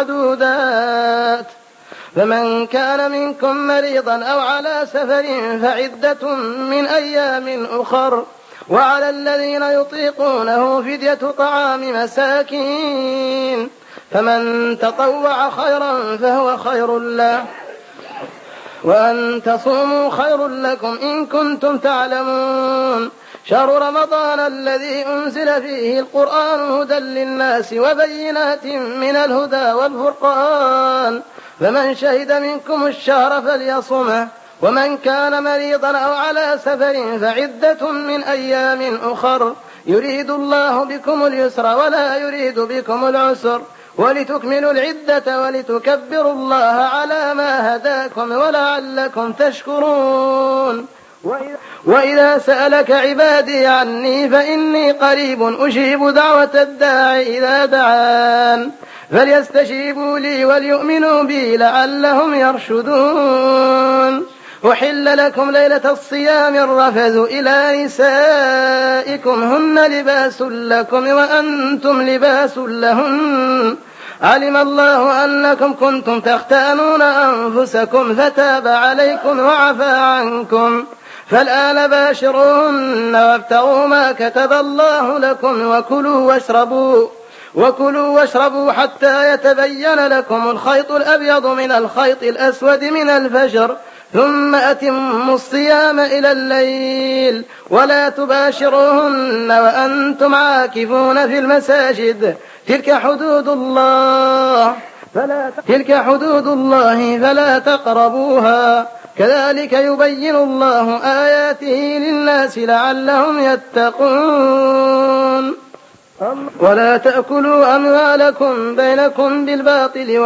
معدودات فمن كان منكم مريضا أو على سفر فعدة من أيام أخر وعلى الذين يطيقونه فدية طعام مساكين فمن تطوع خيرا فهو خير له وأن تصوموا خير لكم إن كنتم تعلمون. شهر رمضان الذي أنزل فيه القرآن هدى للناس وبينات من الهدى والفرقان فمن شهد منكم الشهر فليصمه ومن كان مريضا أو على سفر فعدة من أيام أخر يريد الله بكم اليسر ولا يريد بكم العسر ولتكملوا العدة ولتكبروا الله على ما هداكم ولعلكم تشكرون. وإذا سألك عبادي عني فإني قريب أجيب دعوة الداع إذا دعان فليستجيبوا لي وليؤمنوا بي لعلهم يرشدون. أحل لكم ليلة الصيام الرفث إلى نسائكم هن لباس لكم وأنتم لباس لهن علم الله أنكم كنتم تختانون أنفسكم فتاب عليكم وعفى عنكم فالآن باشروهن وابتغوا ما كتب الله لكم وكلوا واشربوا حتى يتبين لكم الخيط الأبيض من الخيط الأسود من الفجر ثم أتموا الصيام إلى الليل ولا تباشروهن وأنتم عاكفون في المساجد تلك حدود الله فلا تقربوها كذلك يبين الله آياته للناس لعلهم يتقون. ولا تأكلوا أموالكم بينكم بالباطل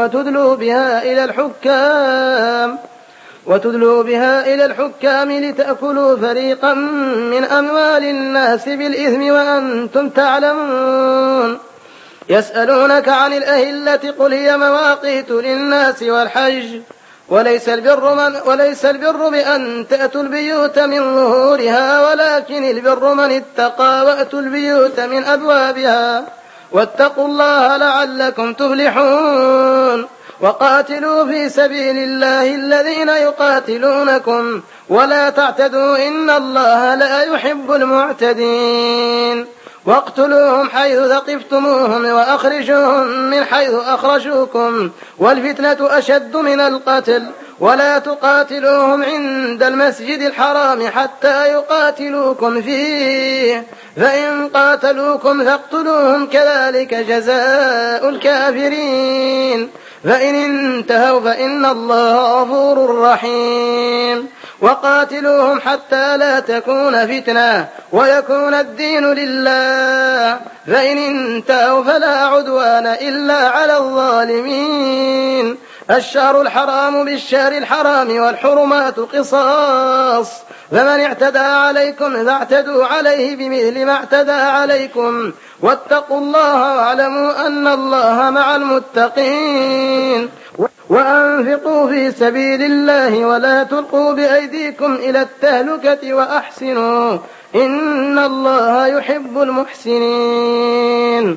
وتدلوا بها إلى الحكام لتأكلوا فريقا من أموال الناس بالإثم وأنتم تعلمون. يسألونك عن الأهلة قل هي مواقيت للناس والحج وليس البر بأن تأتوا البيوت من ظهورها ولكن البر من اتقى وأتوا البيوت من أبوابها واتقوا الله لعلكم تفلحون. وقاتلوا في سبيل الله الذين يقاتلونكم ولا تعتدوا إن الله لا يحب المعتدين. واقتلوهم حيث ثقفتموهم وأخرجوهم من حيث أخرجوكم والفتنة أشد من القتل ولا تقاتلوهم عند المسجد الحرام حتى يقاتلوكم فيه فإن قاتلوكم فاقتلوهم كذلك جزاء الكافرين. فإن انتهوا فإن الله غفور رحيم. وقاتلوهم حتى لا تكون فتنة ويكون الدين لله، فإن انتهوا فلا عدوان إلا على الظالمين. الشهر الحرام بالشهر الحرام والحرمات قصاص، فمن اعتدى عليكم فاعتدوا عليه بمثل ما اعتدى عليكم، واتقوا الله واعلموا أن الله مع المتقين. وأنفقوا في سبيل الله ولا تلقوا بأيديكم إلى التهلكة وأحسنوا إن الله يحب المحسنين.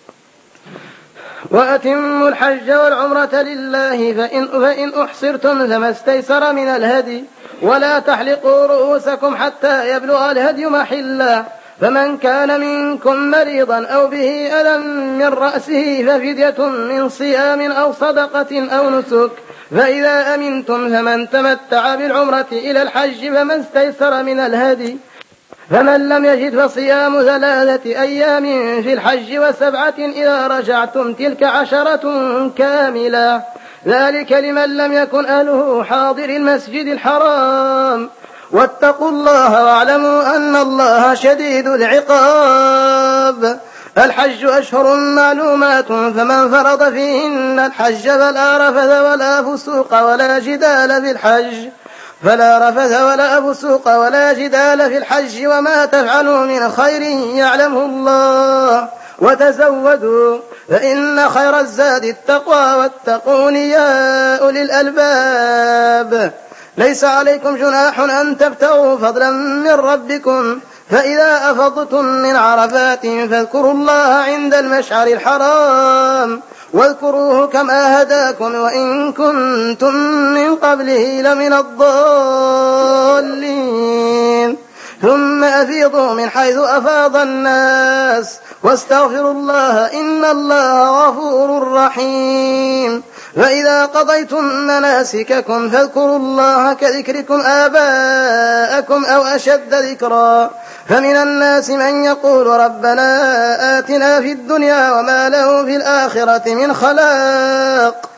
وأتموا الحج والعمرة لله فإن أحصرتم فما استيسر من الهدي، ولا تحلقوا رؤوسكم حتى يبلغ الهدي محله، فمن كان منكم مريضا أو به ألم من رأسه ففدية من صيام أو صدقة أو نسك، فإذا أمنتم فمن تمتع بالعمرة إلى الحج فما استيسر من الهدي، فمن لم يجد فصيام 3 أيام في الحج و7 إذا رجعتم، تلك 10 كاملة، ذلك لمن لم يكن أهله حاضر المسجد الحرام. واتقوا الله واعلموا أن الله شديد العقاب. الحج أشهر معلومات، فمن فرض فيهن الحج فلا رفث ولا فسوق ولا جدال في الحج في الحج، وما تفعلوا من خير يعلمه الله، وتزودوا فإن خير الزاد التقوى، واتقون يا أولي الألباب. ليس عليكم جناح أن تبتغوا فضلا من ربكم، فإذا أفضتم من عرفات فاذكروا الله عند المشعر الحرام، واذكروه كما هداكم وإن كنتم من قبله لمن الضالين. ثم أفيضوا من حيث أفاض الناس واستغفروا الله إن الله غفور رحيم. فإذا قضيتم مناسككم فاذكروا الله كذكركم آباءكم أو أشد ذكرا. فمن الناس من يقول ربنا آتنا في الدنيا وما له في الآخرة من خلاق،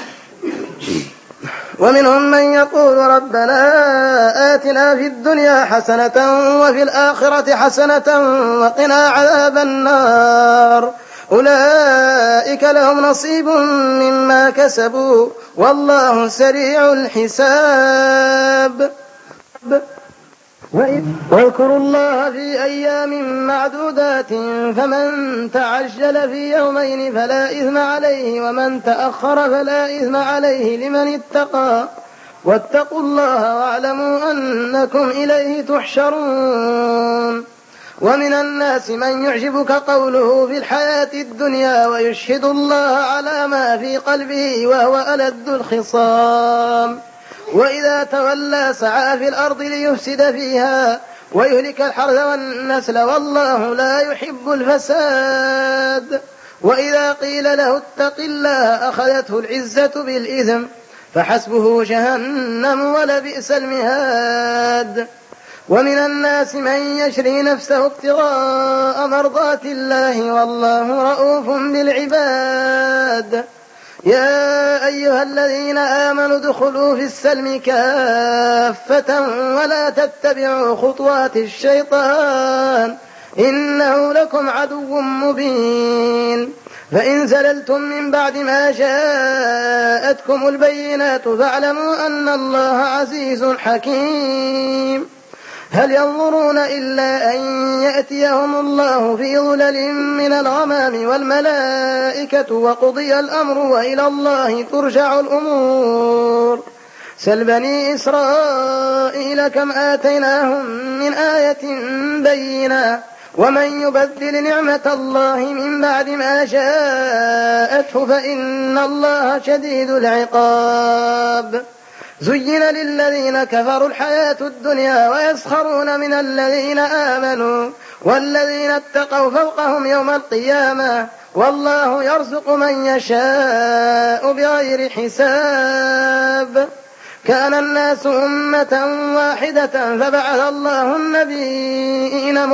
ومنهم من يقول ربنا آتنا في الدنيا حسنة وفي الآخرة حسنة وقنا عذاب النار. أولئك لهم نصيب مما كسبوا والله سريع الحساب. واذكروا الله في أيام معدودات، فمن تعجل في يومين فلا إثم عليه، ومن تأخر فلا إثم عليه لمن اتقى. واتقوا الله واعلموا أنكم إليه تحشرون. ومن الناس من يعجبك قوله في الحياة الدنيا ويشهد الله على ما في قلبه وهو ألد الخصام، وإذا تولى سعى في الأرض ليفسد فيها ويهلك الحرث والنسل والله لا يحب الفساد. وإذا قيل له اتق الله أخذته العزة بالإثم فحسبه جهنم ولبئس المهاد. ومن الناس من يشري نفسه ابتغاء مرضات الله والله رؤوف بالعباد. يا أيها الذين آمنوا ادخلوا في السلم كافة ولا تتبعوا خطوات الشيطان إنه لكم عدو مبين. فإن زللتم من بعد ما جاءتكم البينات فاعلموا أن الله عزيز حكيم. هل ينظرون إلا أن يأتيهم الله في ظلل من الغمام والملائكة وقضي الأمر وإلى الله ترجع الأمور. سل بني إسرائيل كم آتيناهم من آية بينة ومن يبدل نعمة الله من بعد ما جاءته فإن الله شديد العقاب. زين للذين كفروا الحياة الدنيا ويسخرون من الذين آمنوا والذين اتقوا فوقهم يوم القيامة والله يرزق من يشاء بغير حساب. كان الناس أمة واحدة فبعث الله النبيين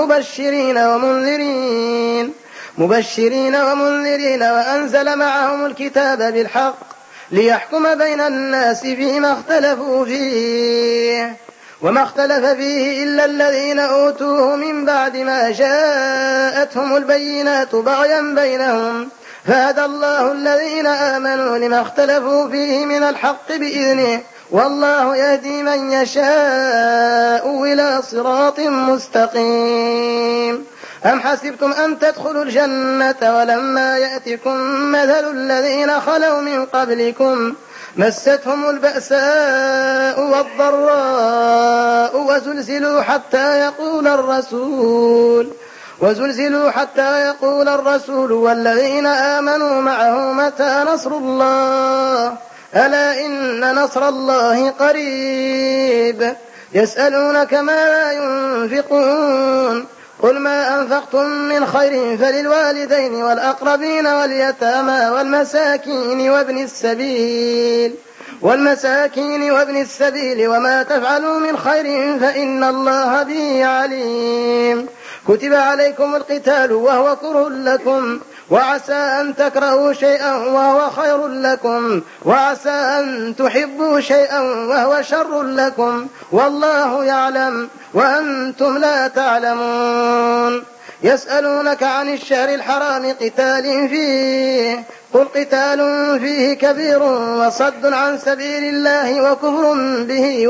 مبشرين ومنذرين وأنزل معهم الكتاب بالحق ليحكم بين الناس فيما اختلفوا فيه وما اختلف فيه إلا الذين أوتوه من بعد ما جاءتهم البينات بغيا بينهم فهدى الله الذين آمنوا لما اختلفوا فيه من الحق بإذنه والله يهدي من يشاء إلى صراط مستقيم. أم حسبتم أن تدخلوا الجنة ولما يأتكم مثل الذين خلوا من قبلكم مستهم البأساء والضراء وزلزلوا حتى يقول الرسول والذين آمنوا معه متى نصر الله ألا إن نصر الله قريب. يسألونك ماذا ينفقون قل ما أنفقتم من خير فللوالدين والأقربين واليتامى والمساكين وابن السبيل وما تفعلوا من خير فإن الله به عليم. كتب عليكم القتال وهو كره لكم وعسى أن تكرهوا شيئا وهو خير لكم وعسى أن تحبوا شيئا وهو شر لكم والله يعلم وأنتم لا تعلمون. يسألونك عن الشهر الحرام قتال فيه قل قتال فيه كبير وصد عن سبيل الله وكفر به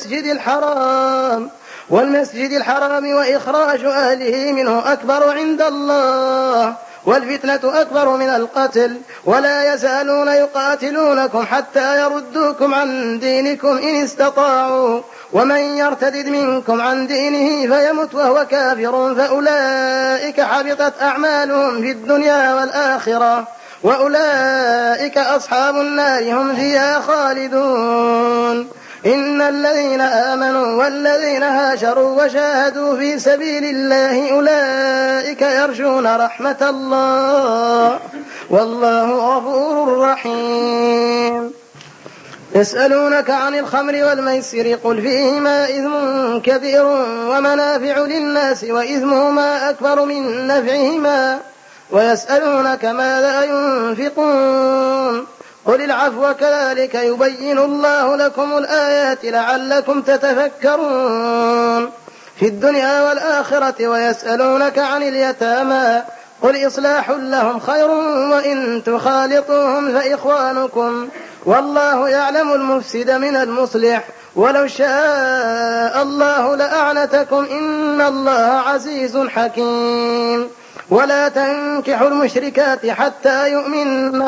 والمسجد الحرام وإخراج أهله منه أكبر عند الله والفتنة أكبر من القتل ولا يزالون يقاتلونكم حتى يردوكم عن دينكم إن استطاعوا ومن يرتد منكم عن دينه فيمت وهو كافر فأولئك حبطت أعمالهم في الدنيا والآخرة وأولئك أصحاب النار هم فيها خالدون. إن الذين آمنوا والذين هاجروا وجاهدوا في سبيل الله أولئك يرجون رحمة الله والله غفور رحيم. يسألونك عن الخمر والميسر قل فيهما إثم كبير ومنافع للناس وإثمهما أكبر من نفعهما ويسألونك ماذا ينفقون قل العفو كذلك يبين الله لكم الآيات لعلكم تتفكرون في الدنيا والآخرة. ويسألونك عن اليتامى قل إصلاح لهم خير وإن تخالطوهم فإخوانكم والله يعلم المفسد من المصلح ولو شاء الله لأعنتكم إن الله عزيز حكيم. ولا تنكحوا المشركات حتى يؤمن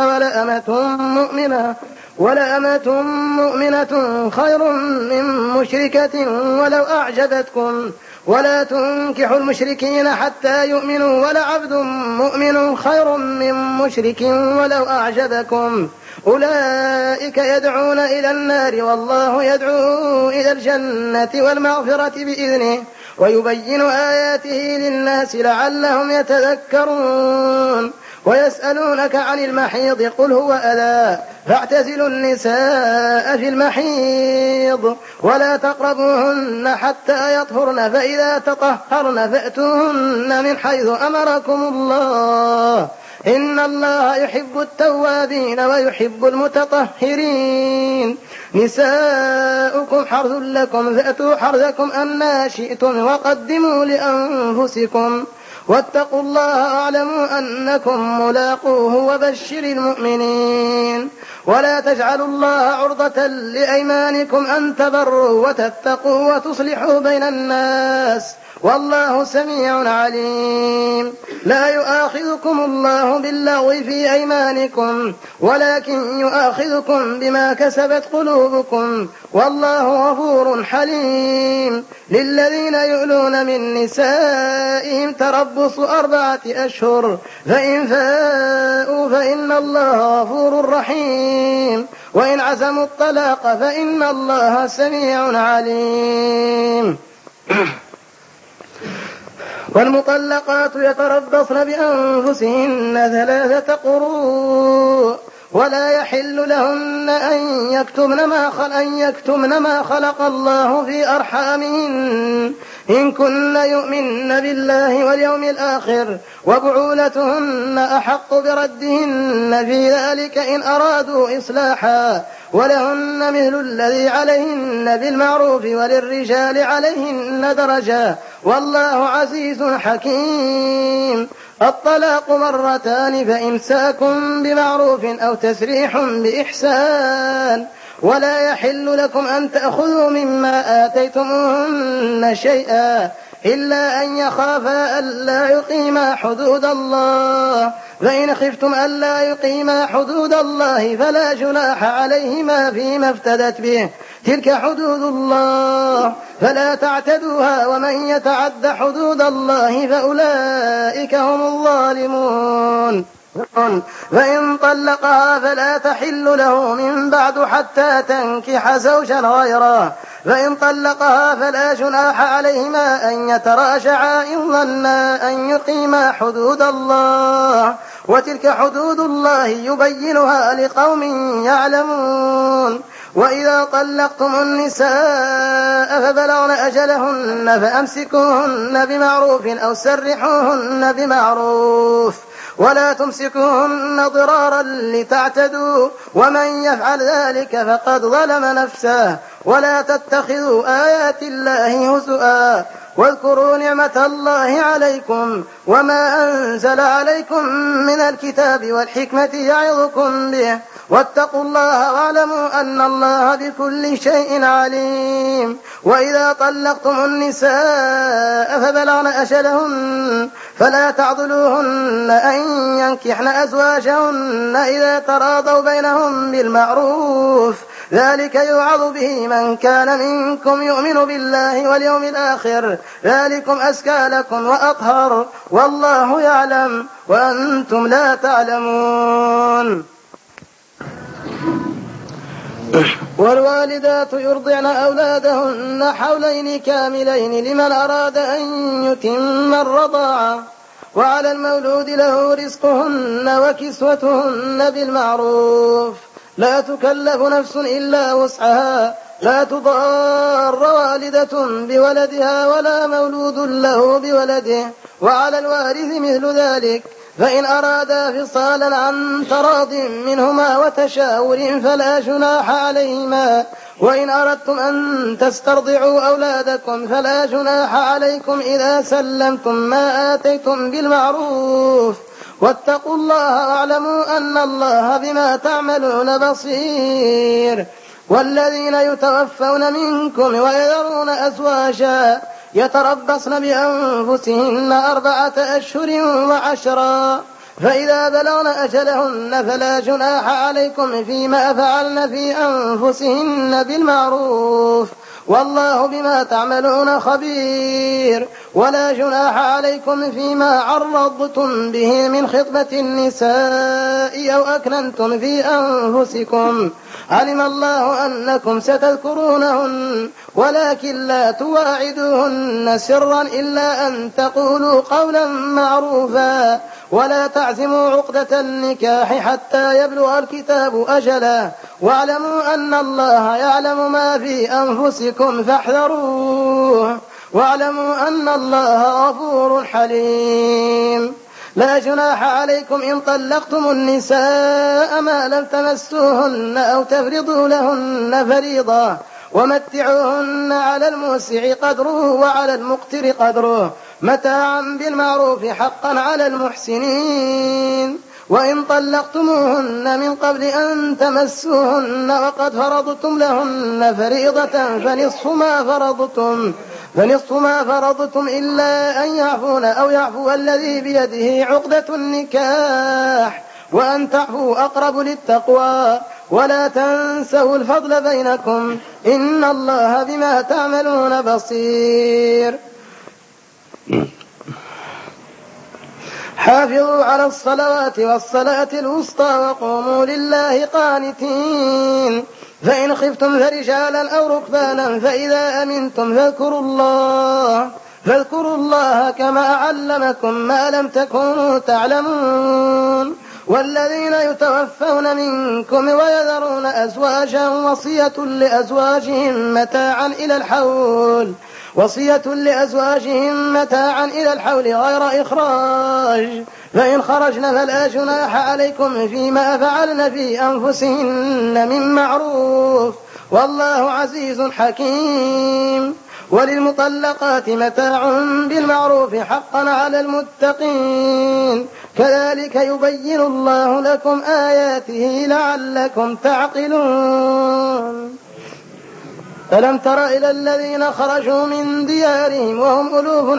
ولأمة مؤمنة خير من مشركة ولو أعجبتكم ولا تنكحوا المشركين حتى يؤمنوا ولعبد مؤمن خير من مشرك ولو أعجبكم أولئك يدعون إلى النار والله يدعو إلى الجنة والمغفرة بإذنه ويبين آياته للناس لعلهم يتذكرون. ويسألونك عن المحيض قل هو أذى فاعتزلوا النساء في المحيض ولا تقربوهن حتى يطهرن فإذا تطهرن فأتوهن من حيث أمركم الله إن الله يحب التوابين ويحب المتطهرين. نساؤكم حرث لكم فأتوا حرثكم أنى شئتم وقدموا لأنفسكم واتقوا الله واعلموا أنكم ملاقوه وبشر المؤمنين. ولا تجعلوا الله عرضة لأيمانكم أن تبروا وتتقوا وتصلحوا بين الناس والله سميع عليم. لا يؤاخذكم الله باللغو في أيمانكم ولكن يؤاخذكم بما كسبت قلوبكم والله غفور حليم. للذين يؤلون من نسائهم تربص 4 أشهر فإن فاءوا فإن الله غفور رحيم وإن عزموا الطلاق فإن الله سميع عليم. والمطلقات يتربصن بأنفسهن 3 قروء ولا يحل لهن أن يكتمن ما خلق الله في أرحامهن إن كن يؤمن بالله واليوم الآخر وبعولتهن أحق بردهن في ذلك إن أرادوا إصلاحا ولهن مثل الذي عليهن بالمعروف وللرجال عليهن درجة والله عزيز حكيم. الطلاق مرتان فإمساك بمعروف أو تسريح بإحسان ولا يحل لكم أن تأخذوا مما آتيتموهن شيئا إلا أن يخافا ألا يقيما حدود الله فإن خفتم ألا يقيما حدود الله فلا جناح عليهما فيما افتدت به تلك حدود الله فلا تعتدوها ومن يتعد حدود الله فأولئك هم الظالمون. فإن طلقها فلا تحل له من بعد حتى تنكح زوجا غيره فإن طلقها فلا جناح عليهما أن يتراجعا إن ظنا أن يقيما حدود الله وتلك حدود الله يبينها لقوم يعلمون. وإذا طلقتم النساء فبلغن أجلهن فأمسكوهن بمعروف أو سرحوهن بمعروف ولا تمسكوهن ضرارا لتعتدوا ومن يفعل ذلك فقد ظلم نفسه ولا تتخذوا آيات الله هزؤا واذكروا نعمة الله عليكم وما أنزل عليكم من الكتاب والحكمة يعظكم به واتقوا الله واعلموا أن الله بكل شيء عليم. وإذا طلقتم النساء فبلغن أجلهن فلا تعضلوهن أن ينكحن أزواجهن إذا تراضوا بينهم بالمعروف ذلك يوعظ به من كان منكم يؤمن بالله واليوم الآخر ذلكم أزكى لكم وأطهر والله يعلم وأنتم لا تعلمون. والوالدات يرضعن أولادهن حولين كاملين لمن أراد أن يتم الرضاعة وعلى المولود له رزقهن وكسوتهن بالمعروف لا تكلف نفس إلا وسعها لا تضار والدة بولدها ولا مولود له بولده وعلى الوارث مثل ذلك فإن أرادا فصالا عن تراض منهما وتشاور فلا جناح عليهما وإن أردتم أن تسترضعوا أولادكم فلا جناح عليكم إذا سلمتم ما آتيتم بالمعروف واتقوا الله واعلموا أن الله بما تعملون بصير. والذين يتوفون منكم ويذرون أزواجا يتربصن بأنفسهن 4 أشهر و10 فإذا بلغن أجلهن فلا جناح عليكم فيما فعلن في أنفسهن بالمعروف والله بما تعملون خبير. ولا جناح عليكم فيما عرضتم به من خطبة النساء أو أكننتم في أنفسكم علم الله أنكم ستذكرونهن ولكن لا تواعدوهن سرا إلا أن تقولوا قولا معروفا ولا تعزموا عقدة النكاح حتى يبلغ الكتاب أجله واعلموا أن الله يعلم ما في أنفسكم فاحذروه واعلموا أن الله غفور حليم. لا جناح عليكم إن طلقتم النساء ما لم تمسوهن أو تفرضوا لهن فريضة ومتعوهن على الموسع قدره وعلى المقتر قدره متاعا بالمعروف حقا على المحسنين. وإن طلقتموهن من قبل أن تمسوهن وقد فرضتم لهن فريضة فنصف ما فرضتم إلا أن يعفون أو يعفو الذي بيده عقدة النكاح وأن تعفوا أقرب للتقوى ولا تنسوا الفضل بينكم إن الله بما تعملون بصير. حافظوا على الصلوات والصلاة الوسطى وقوموا لله قانتين فإن خفتم فرجالا أو ركبانا فإذا أمنتم فاذكروا الله كما علمكم ما لم تكونوا تعلمون والذين يتوفون منكم ويذرون أزواجا وصية لأزواجهم متاعا إلى الحول غير إخراج، فإن خرجن فلا جناح عليكم فيما فعلن في أنفسهن من معروف، والله عزيز حكيم. وللمطلقات متاع بالمعروف حقا على المتقين، كذلك يبين الله لكم آياته لعلكم تعقلون. ألم تر إلى الذين خرجوا من ديارهم وهم ألوف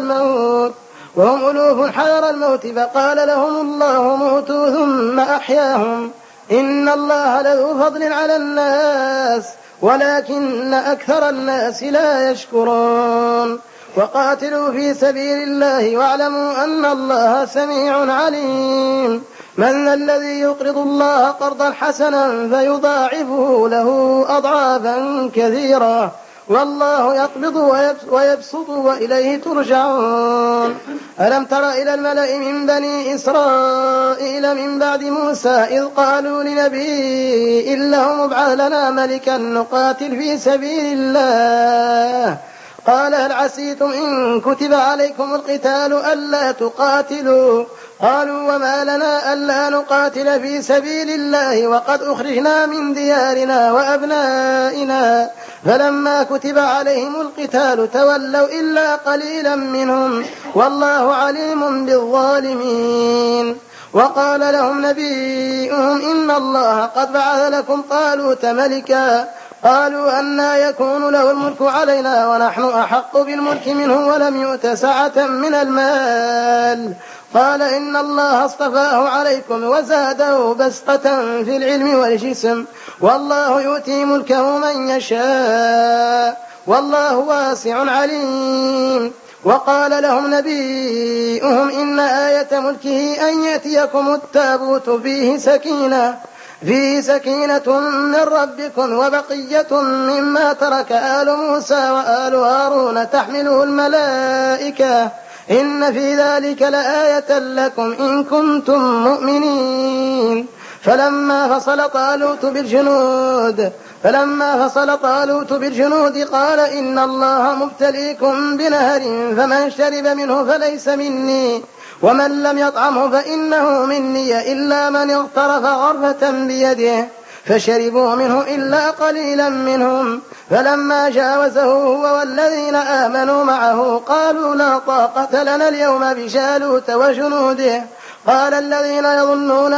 حذر الموت فقال لهم الله موتوا ثم أحياهم، إن الله لذو فضل على الناس ولكن أكثر الناس لا يشكرون. وقاتلوا في سبيل الله واعلموا أن الله سميع عليم. من الذي يقرض الله قرضا حسنا فيضاعفه له أضعافا كثيرة، والله يقبض ويبسط وإليه ترجعون. ألم تر إلى الملأ من بني إسرائيل من بعد موسى إذ قالوا لنبي لهم ابعث لنا ملكا نقاتل في سبيل الله، قال هل عسيتم إن كتب عليكم القتال ألا تقاتلوا؟ قالوا وما لنا ألا نقاتل في سبيل الله وقد أخرجنا من ديارنا وأبنائنا، فلما كتب عليهم القتال تولوا إلا قليلا منهم، والله عليم بالظالمين. وقال لهم نبيهم إن الله قد بعث لكم طالوت ملكا، قالوا أنى يكون له الملك علينا ونحن أحق بالملك منه ولم يؤت سعة من المال، قال إن الله اصطفاه عليكم وزاده بسطة في العلم والجسم، والله يؤتي ملكه من يشاء والله واسع عليم. وقال لهم نبيهم إن آية ملكه أن يأتيكم التابوت فيه سكينة من ربكم وبقية مما ترك آل موسى وآل هارون تحمله الملائكة، إن في ذلك لآية لكم إن كنتم مؤمنين. فلما فصل طالوت بالجنود قال إن الله مبتليكم بنهر فمن شرب منه فليس مني ومن لم يطعمه فإنه مني إلا من اغترف غرفة بيده، فشربوا منه إلا قليلا منهم. فلما جاوزه هو والذين آمنوا معه قالوا لا طاقة لنا اليوم بجالوت وجنوده، قال الذين يظنون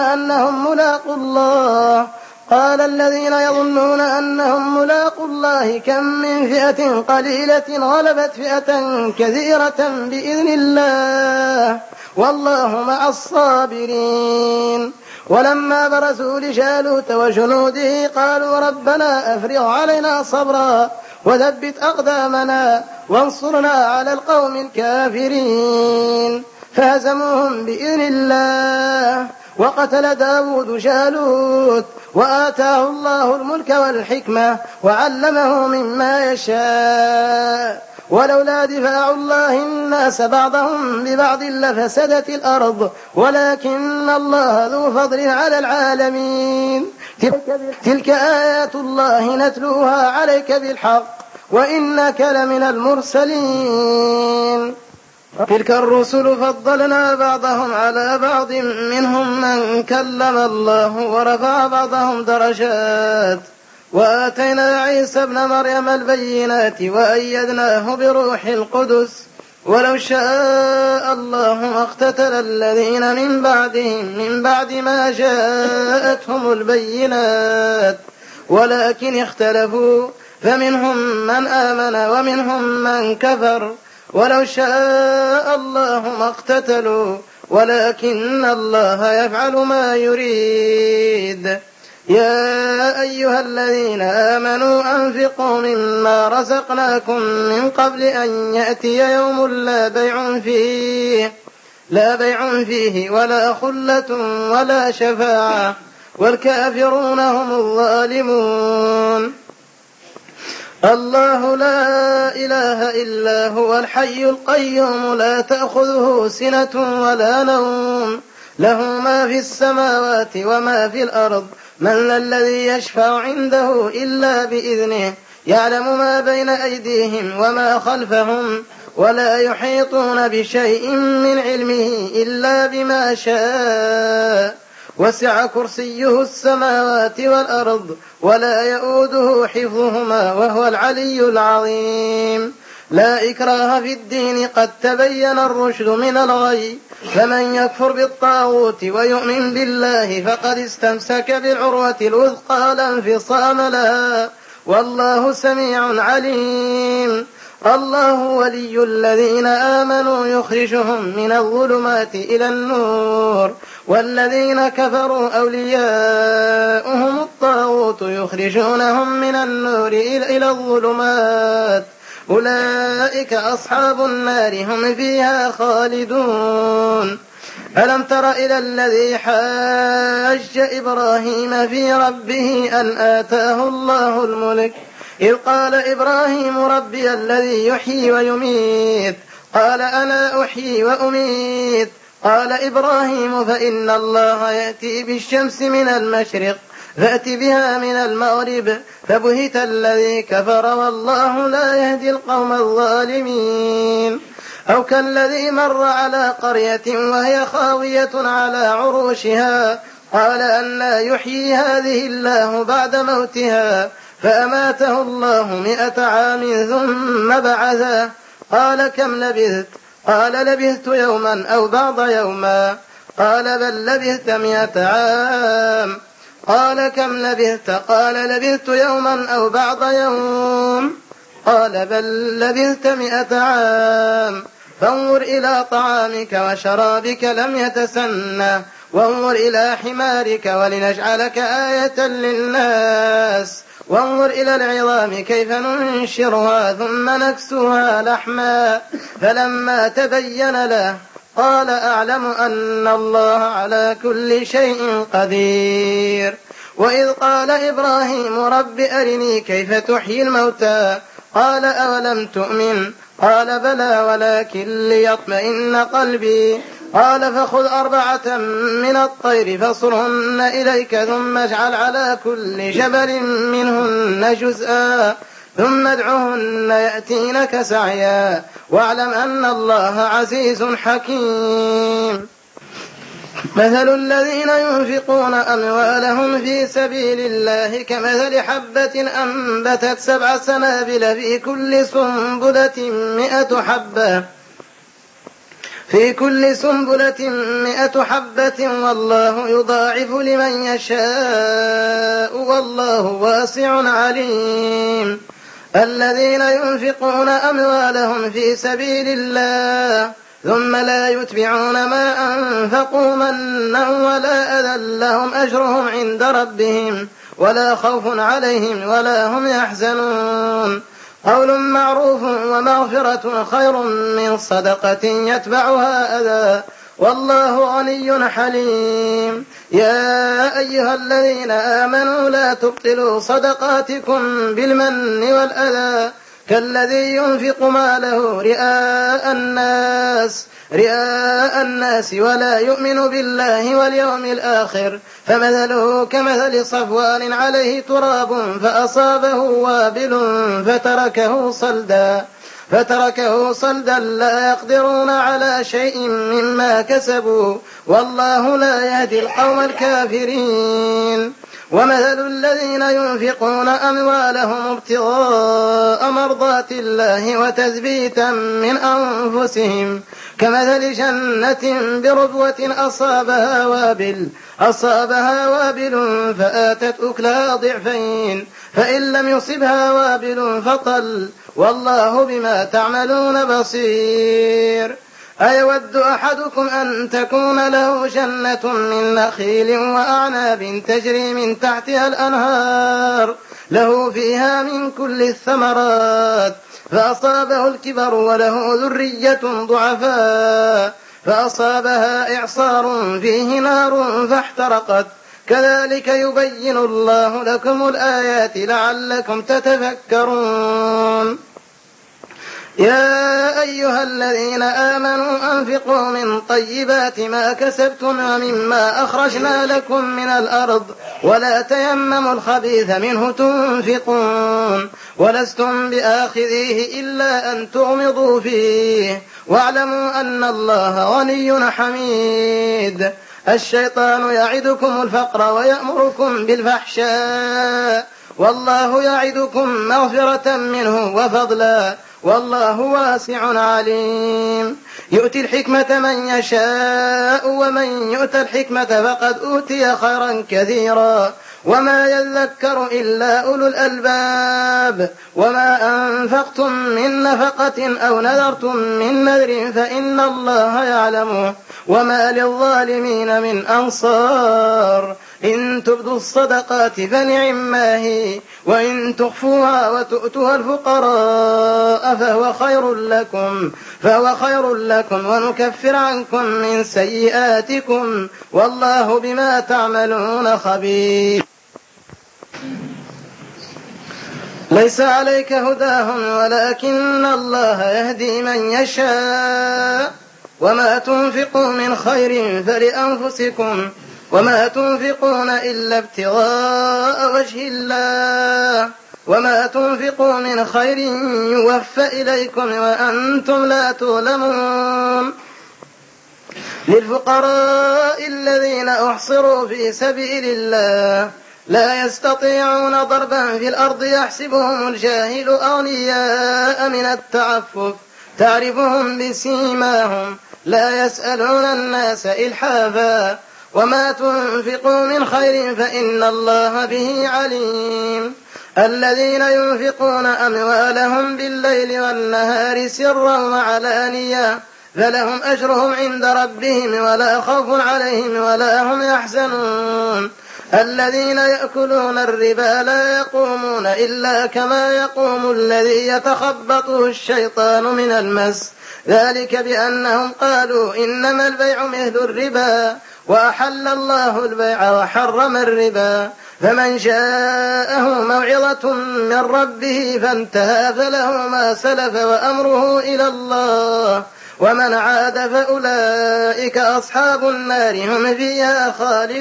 أنهم ملاقو الله كم من فئة قليلة غلبت فئة كثيرة بإذن الله والله مع الصابرين. ولما برزوا لجالوت وجنوده قالوا ربنا أفرغ علينا صبرا وثبت أقدامنا وانصرنا على القوم الكافرين، فهزموهم بإذن الله. وقتل داود جالوت وآتاه الله الملك والحكمة وعلمه مما يشاء، ولولا دفاع الله الناس بعضهم ببعض لفسدت الأرض ولكن الله ذو فضل على العالمين. تلك آيات الله نتلوها عليك بالحق وإنك لمن المرسلين. تلك الرسل فضلنا بعضهم على بعض منهم من كلم الله ورفع بعضهم درجات، وآتينا عيسى ابن مريم البينات وأيدناه بروح القدس، ولو شاء الله ما اقتتل الذين من بعدهم من بعد ما جاءتهم البينات ولكن اختلفوا فمنهم من آمن ومنهم من كفر، ولو شاء الله ما اقتتلوا ولكن الله يفعل ما يريد. يا أيها الذين آمنوا أنفقوا مما رزقناكم من قبل أن يأتي يوم لا بيع فيه ولا خلة ولا شفاعة والكافرون هم الظالمون. الله لا إله إلا هو الحي القيوم لا تأخذه سنة ولا نوم له ما في السماوات وما في الأرض من ذا الذي يشفع عنده إلا بإذنه يعلم ما بين أيديهم وما خلفهم ولا يحيطون بشيء من علمه إلا بما شاء وسع كرسيه السماوات والأرض ولا يؤوده حفظهما وهو العلي العظيم لا إكراه في الدين قد تبين الرشد من الغي فمن يكفر بالطاغوت ويؤمن بالله فقد استمسك بالعروة الوثقى لا انفصام لها والله سميع عليم الله ولي الذين آمنوا يخرجهم من الظلمات إلى النور والذين كفروا أولياؤهم الطاغوت يخرجونهم من النور إلى الظلمات أولئك أصحاب النار هم فيها خالدون ألم تر إلى الذي حاج إبراهيم في ربه أن آتاه الله الملك إذ قال إبراهيم ربي الذي يحيي ويميت قال أنا أحيي وأميت قال إبراهيم فإن الله يأتي بالشمس من المشرق فأت بها من المغرب فبهت الذي كفر والله لا يهدي القوم الظالمين أو كالذي مر على قرية وهي خاوية على عروشها قال أنى يحيي هذه الله بعد موتها فأماته الله 100 عام ثم بعثه قال كم لبثت قال لبثت يوما أو بعض يوما قال بل لبثت 100 عام قال كم لبثت قال لبثت يوما أو بعض يوم قال بل لبثت 100 عام فانظر إلى طعامك وشرابك لم يتسنه وانظر إلى حمارك ولنجعلك آية للناس وانظر إلى العظام كيف ننشرها ثم نكسوها لحما فلما تبين له قال أعلم أن الله على كل شيء قدير وإذ قال إبراهيم رب أرني كيف تحيي الموتى قال أولم تؤمن قال بلى ولكن ليطمئن قلبي قال فخذ 4 من الطير فصرهن إليك ثم اجعل على كل جبل منهن جزءا ثم ادعهن يأتينك سعيا واعلم أن الله عزيز حكيم مثل الذين ينفقون أموالهم في سبيل الله كمثل حبة أنبتت 7 سنابل في كل سنبلة 100 حبة والله يضاعف لمن يشاء والله واسع عليم الذين ينفقون أموالهم في سبيل الله ثم لا يتبعون ما أنفقوا منا ولا أذى لهم أجرهم عند ربهم ولا خوف عليهم ولا هم يحزنون قول معروف ومغفرة خير من صدقة يتبعها أذى والله غني حليم يا أيها الذين آمنوا لا تبطلوا صدقاتكم بالمن والأذى كالذي ينفق ماله رئاء الناس ولا يؤمن بالله واليوم الآخر فمثله كمثل صفوان عليه تراب فأصابه وابل فتركه صلدا لا يقدرون على شيء مما كسبوا والله لا يهدي القوم الكافرين ومثل الذين ينفقون أموالهم ابتغاء مرضات الله وتثبيتا من أنفسهم كمثل جنة بربوة أصابها وابل فآتت أكلها ضعفين فإن لم يصبها وابل فطل والله بما تعملون بصير أيود أحدكم أن تكون له جنة من نخيل وأعناب تجري من تحتها الأنهار له فيها من كل الثمرات فأصابه الكبر وله ذرية ضعفاء فأصابها إعصار فيه نار فاحترقت كذلك يبين الله لكم الآيات لعلكم تتفكرون يا أيها الذين آمنوا أنفقوا من طيبات ما كسبتم ومما أخرجنا لكم من الأرض ولا تيمموا الخبيث منه تنفقون ولستم بآخذيه إلا أن تغمضوا فيه واعلموا أن الله غني حميد. الشيطان يعدكم الفقر ويأمركم بالفحشاء والله يعدكم مغفرة منه وفضلا والله واسع عليم. يؤتي الحكمة من يشاء ومن يؤت الحكمة فقد أوتي خيرا كثيرا وما يذكر إلا أولو الألباب. وما أنفقتم من نفقة أو نذرتم من نذر فإن الله يعلمه وما للظالمين من أنصار. إن تبدوا الصدقات فنعما هي وإن تخفوها وتؤتوها الفقراء فهو خير لكم ونكفر عنكم من سيئاتكم والله بما تعملون خبير. ليس عليك هداهم ولكن الله يهدي من يشاء وما تنفقوا من خير فلأنفسكم وما تنفقون إلا ابتغاء وجه الله وما تنفقوا من خير يوفى إليكم وأنتم لا تظلمون. للفقراء الذين أحصروا في سبيل الله لا يستطيعون ضربا في الأرض يحسبهم الجاهل أغنياء من التعفف تعرفهم بسيماهم لا يسألون الناس إلحافا وما تنفقوا من خير فإن الله به عليم. الذين ينفقون أموالهم بالليل والنهار سرا وعلانية فلهم أجرهم عند ربهم ولا خوف عليهم ولا هم يحزنون. الذين يأكلون الربا لا يقومون إلا كما يقوم الذي يتخبطه الشيطان من المس ذلك بأنهم قالوا إنما البيع مثل الربا وأحل الله البيع وحرم الربا. فمن جاءه موعظة من ربه فانتهى فله ما سلف وأمره إلى الله ومن عاد فأولئك أصحاب النار هم فيها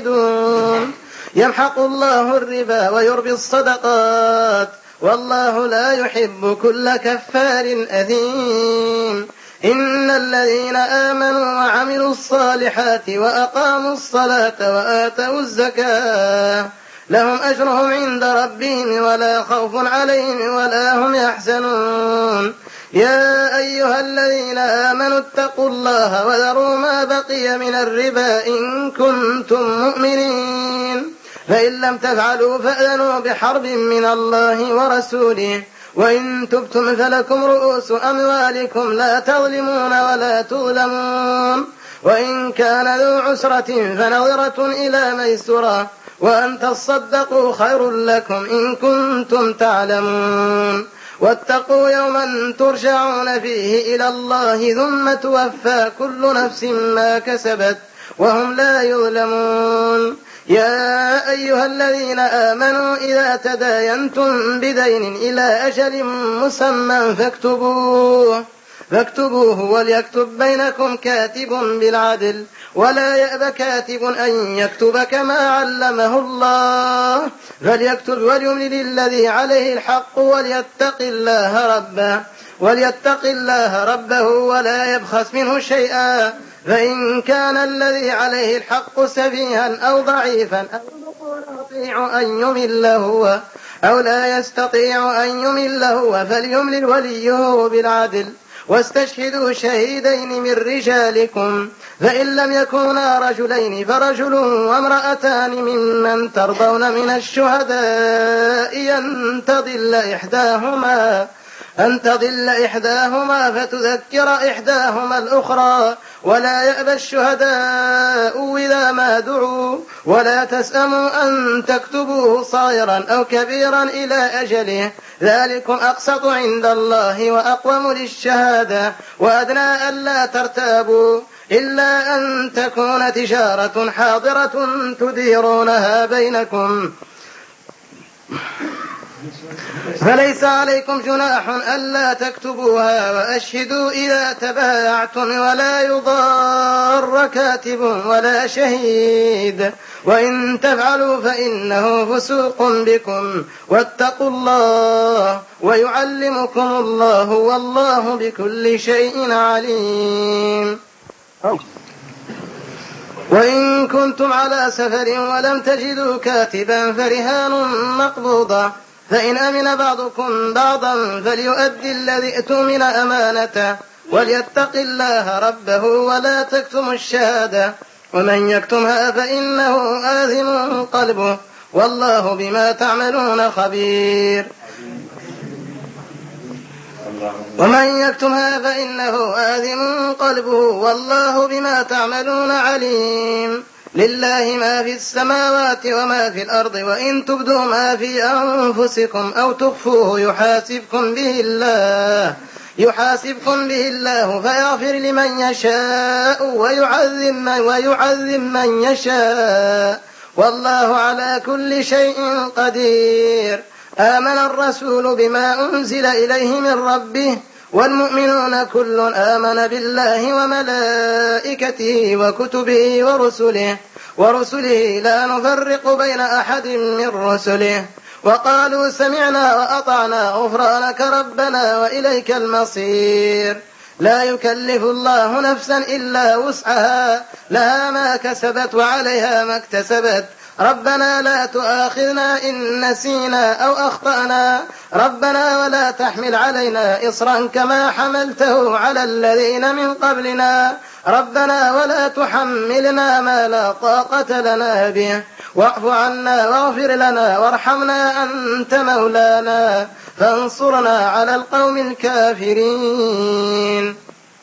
خالدون. يمحق الله الربا ويربي الصدقات والله لا يحب كل كفار أثيم. إن الذين آمنوا وعملوا الصالحات وأقاموا الصلاة وآتوا الزكاة لهم أجرهم عند ربهم ولا خوف عليهم ولا هم يحزنون. يا أيها الذين آمنوا اتقوا الله وذروا ما بقي من الربا إن كنتم مؤمنين فإن لم تفعلوا فأذنوا بحرب من الله ورسوله وإن تبتم فلكم رؤوس أموالكم لا تظلمون ولا تظلمون. وإن كان ذو عسرة فنظرة إلى ميسرة وأن تصدقوا خير لكم إن كنتم تعلمون. واتقوا يوما ترجعون فيه إلى الله ثم توفى كل نفس ما كسبت وهم لا يظلمون. يا أيها الذين آمنوا إذا تداينتم بدين إلى أجل مسمى فاكتبوه وليكتب بينكم كاتب بالعدل ولا يأب كاتب أن يكتب كما علمه الله فليكتب وليملل الذي عليه الحق وليتق الله ربه ولا يبخس منه شيئا فإن كان الذي عليه الحق سفيها أو ضعيفا أو لا يستطيع أن يمل هو فليملل وليه بالعدل واستشهدوا شهيدين من رجالكم فإن لم يكونا رجلين فرجل وامرأتان ممن ترضون من الشهداء أن تضل إحداهما فتذكر إحداهما الأخرى ولا يأبى الشهداء إذا ما دعوا ولا تسأموا أن تكتبوه صغيرا أو كبيرا إلى أجله ذلكم أقسط عند الله وأقوم للشهادة وأدنى ألا ترتابوا إلا أن تكون تجارة حاضرة تديرونها بينكم فليس عليكم جناح ألا تكتبوها وأشهدوا إذا تبايعتم ولا يضار كاتب ولا شهيد وإن تفعلوا فإنه فسوق بكم واتقوا الله ويعلمكم الله والله بكل شيء عليم. وإن كنتم على سفر ولم تجدوا كاتبا فرهان مقبوضة فإن أمن بعضكم بعضا فليؤدي الذي اؤتمن أمانته وليتق الله ربه ولا تكتموا الشهادة ومن يكتمها فإنه آثم قلبه والله بما تعملون خبير. ومن يكتمها فإنه آثم قلبه والله بما تعملون عليم. لله ما في السماوات وما في الأرض وإن تبدوا ما في أنفسكم أو تخفوه يحاسبكم به الله فيغفر لمن يشاء ويعذب من يشاء والله على كل شيء قدير. آمن الرسول بما أنزل إليه من ربه والمؤمنون كل آمن بالله وملائكته وكتبه ورسله لا نفرق بين أحد من رسله وقالوا سمعنا وأطعنا غفرانك ربنا وإليك المصير. لا يكلف الله نفسا إلا وسعها لها ما كسبت وعليها ما اكتسبت ربنا لا تؤاخذنا إن نسينا أو أخطأنا ربنا ولا تحمل علينا إصرا كما حملته على الذين من قبلنا ربنا ولا تحملنا ما لا طاقة لنا به واعف عنا واغفر لنا وارحمنا أنت مولانا فانصرنا على القوم الكافرين.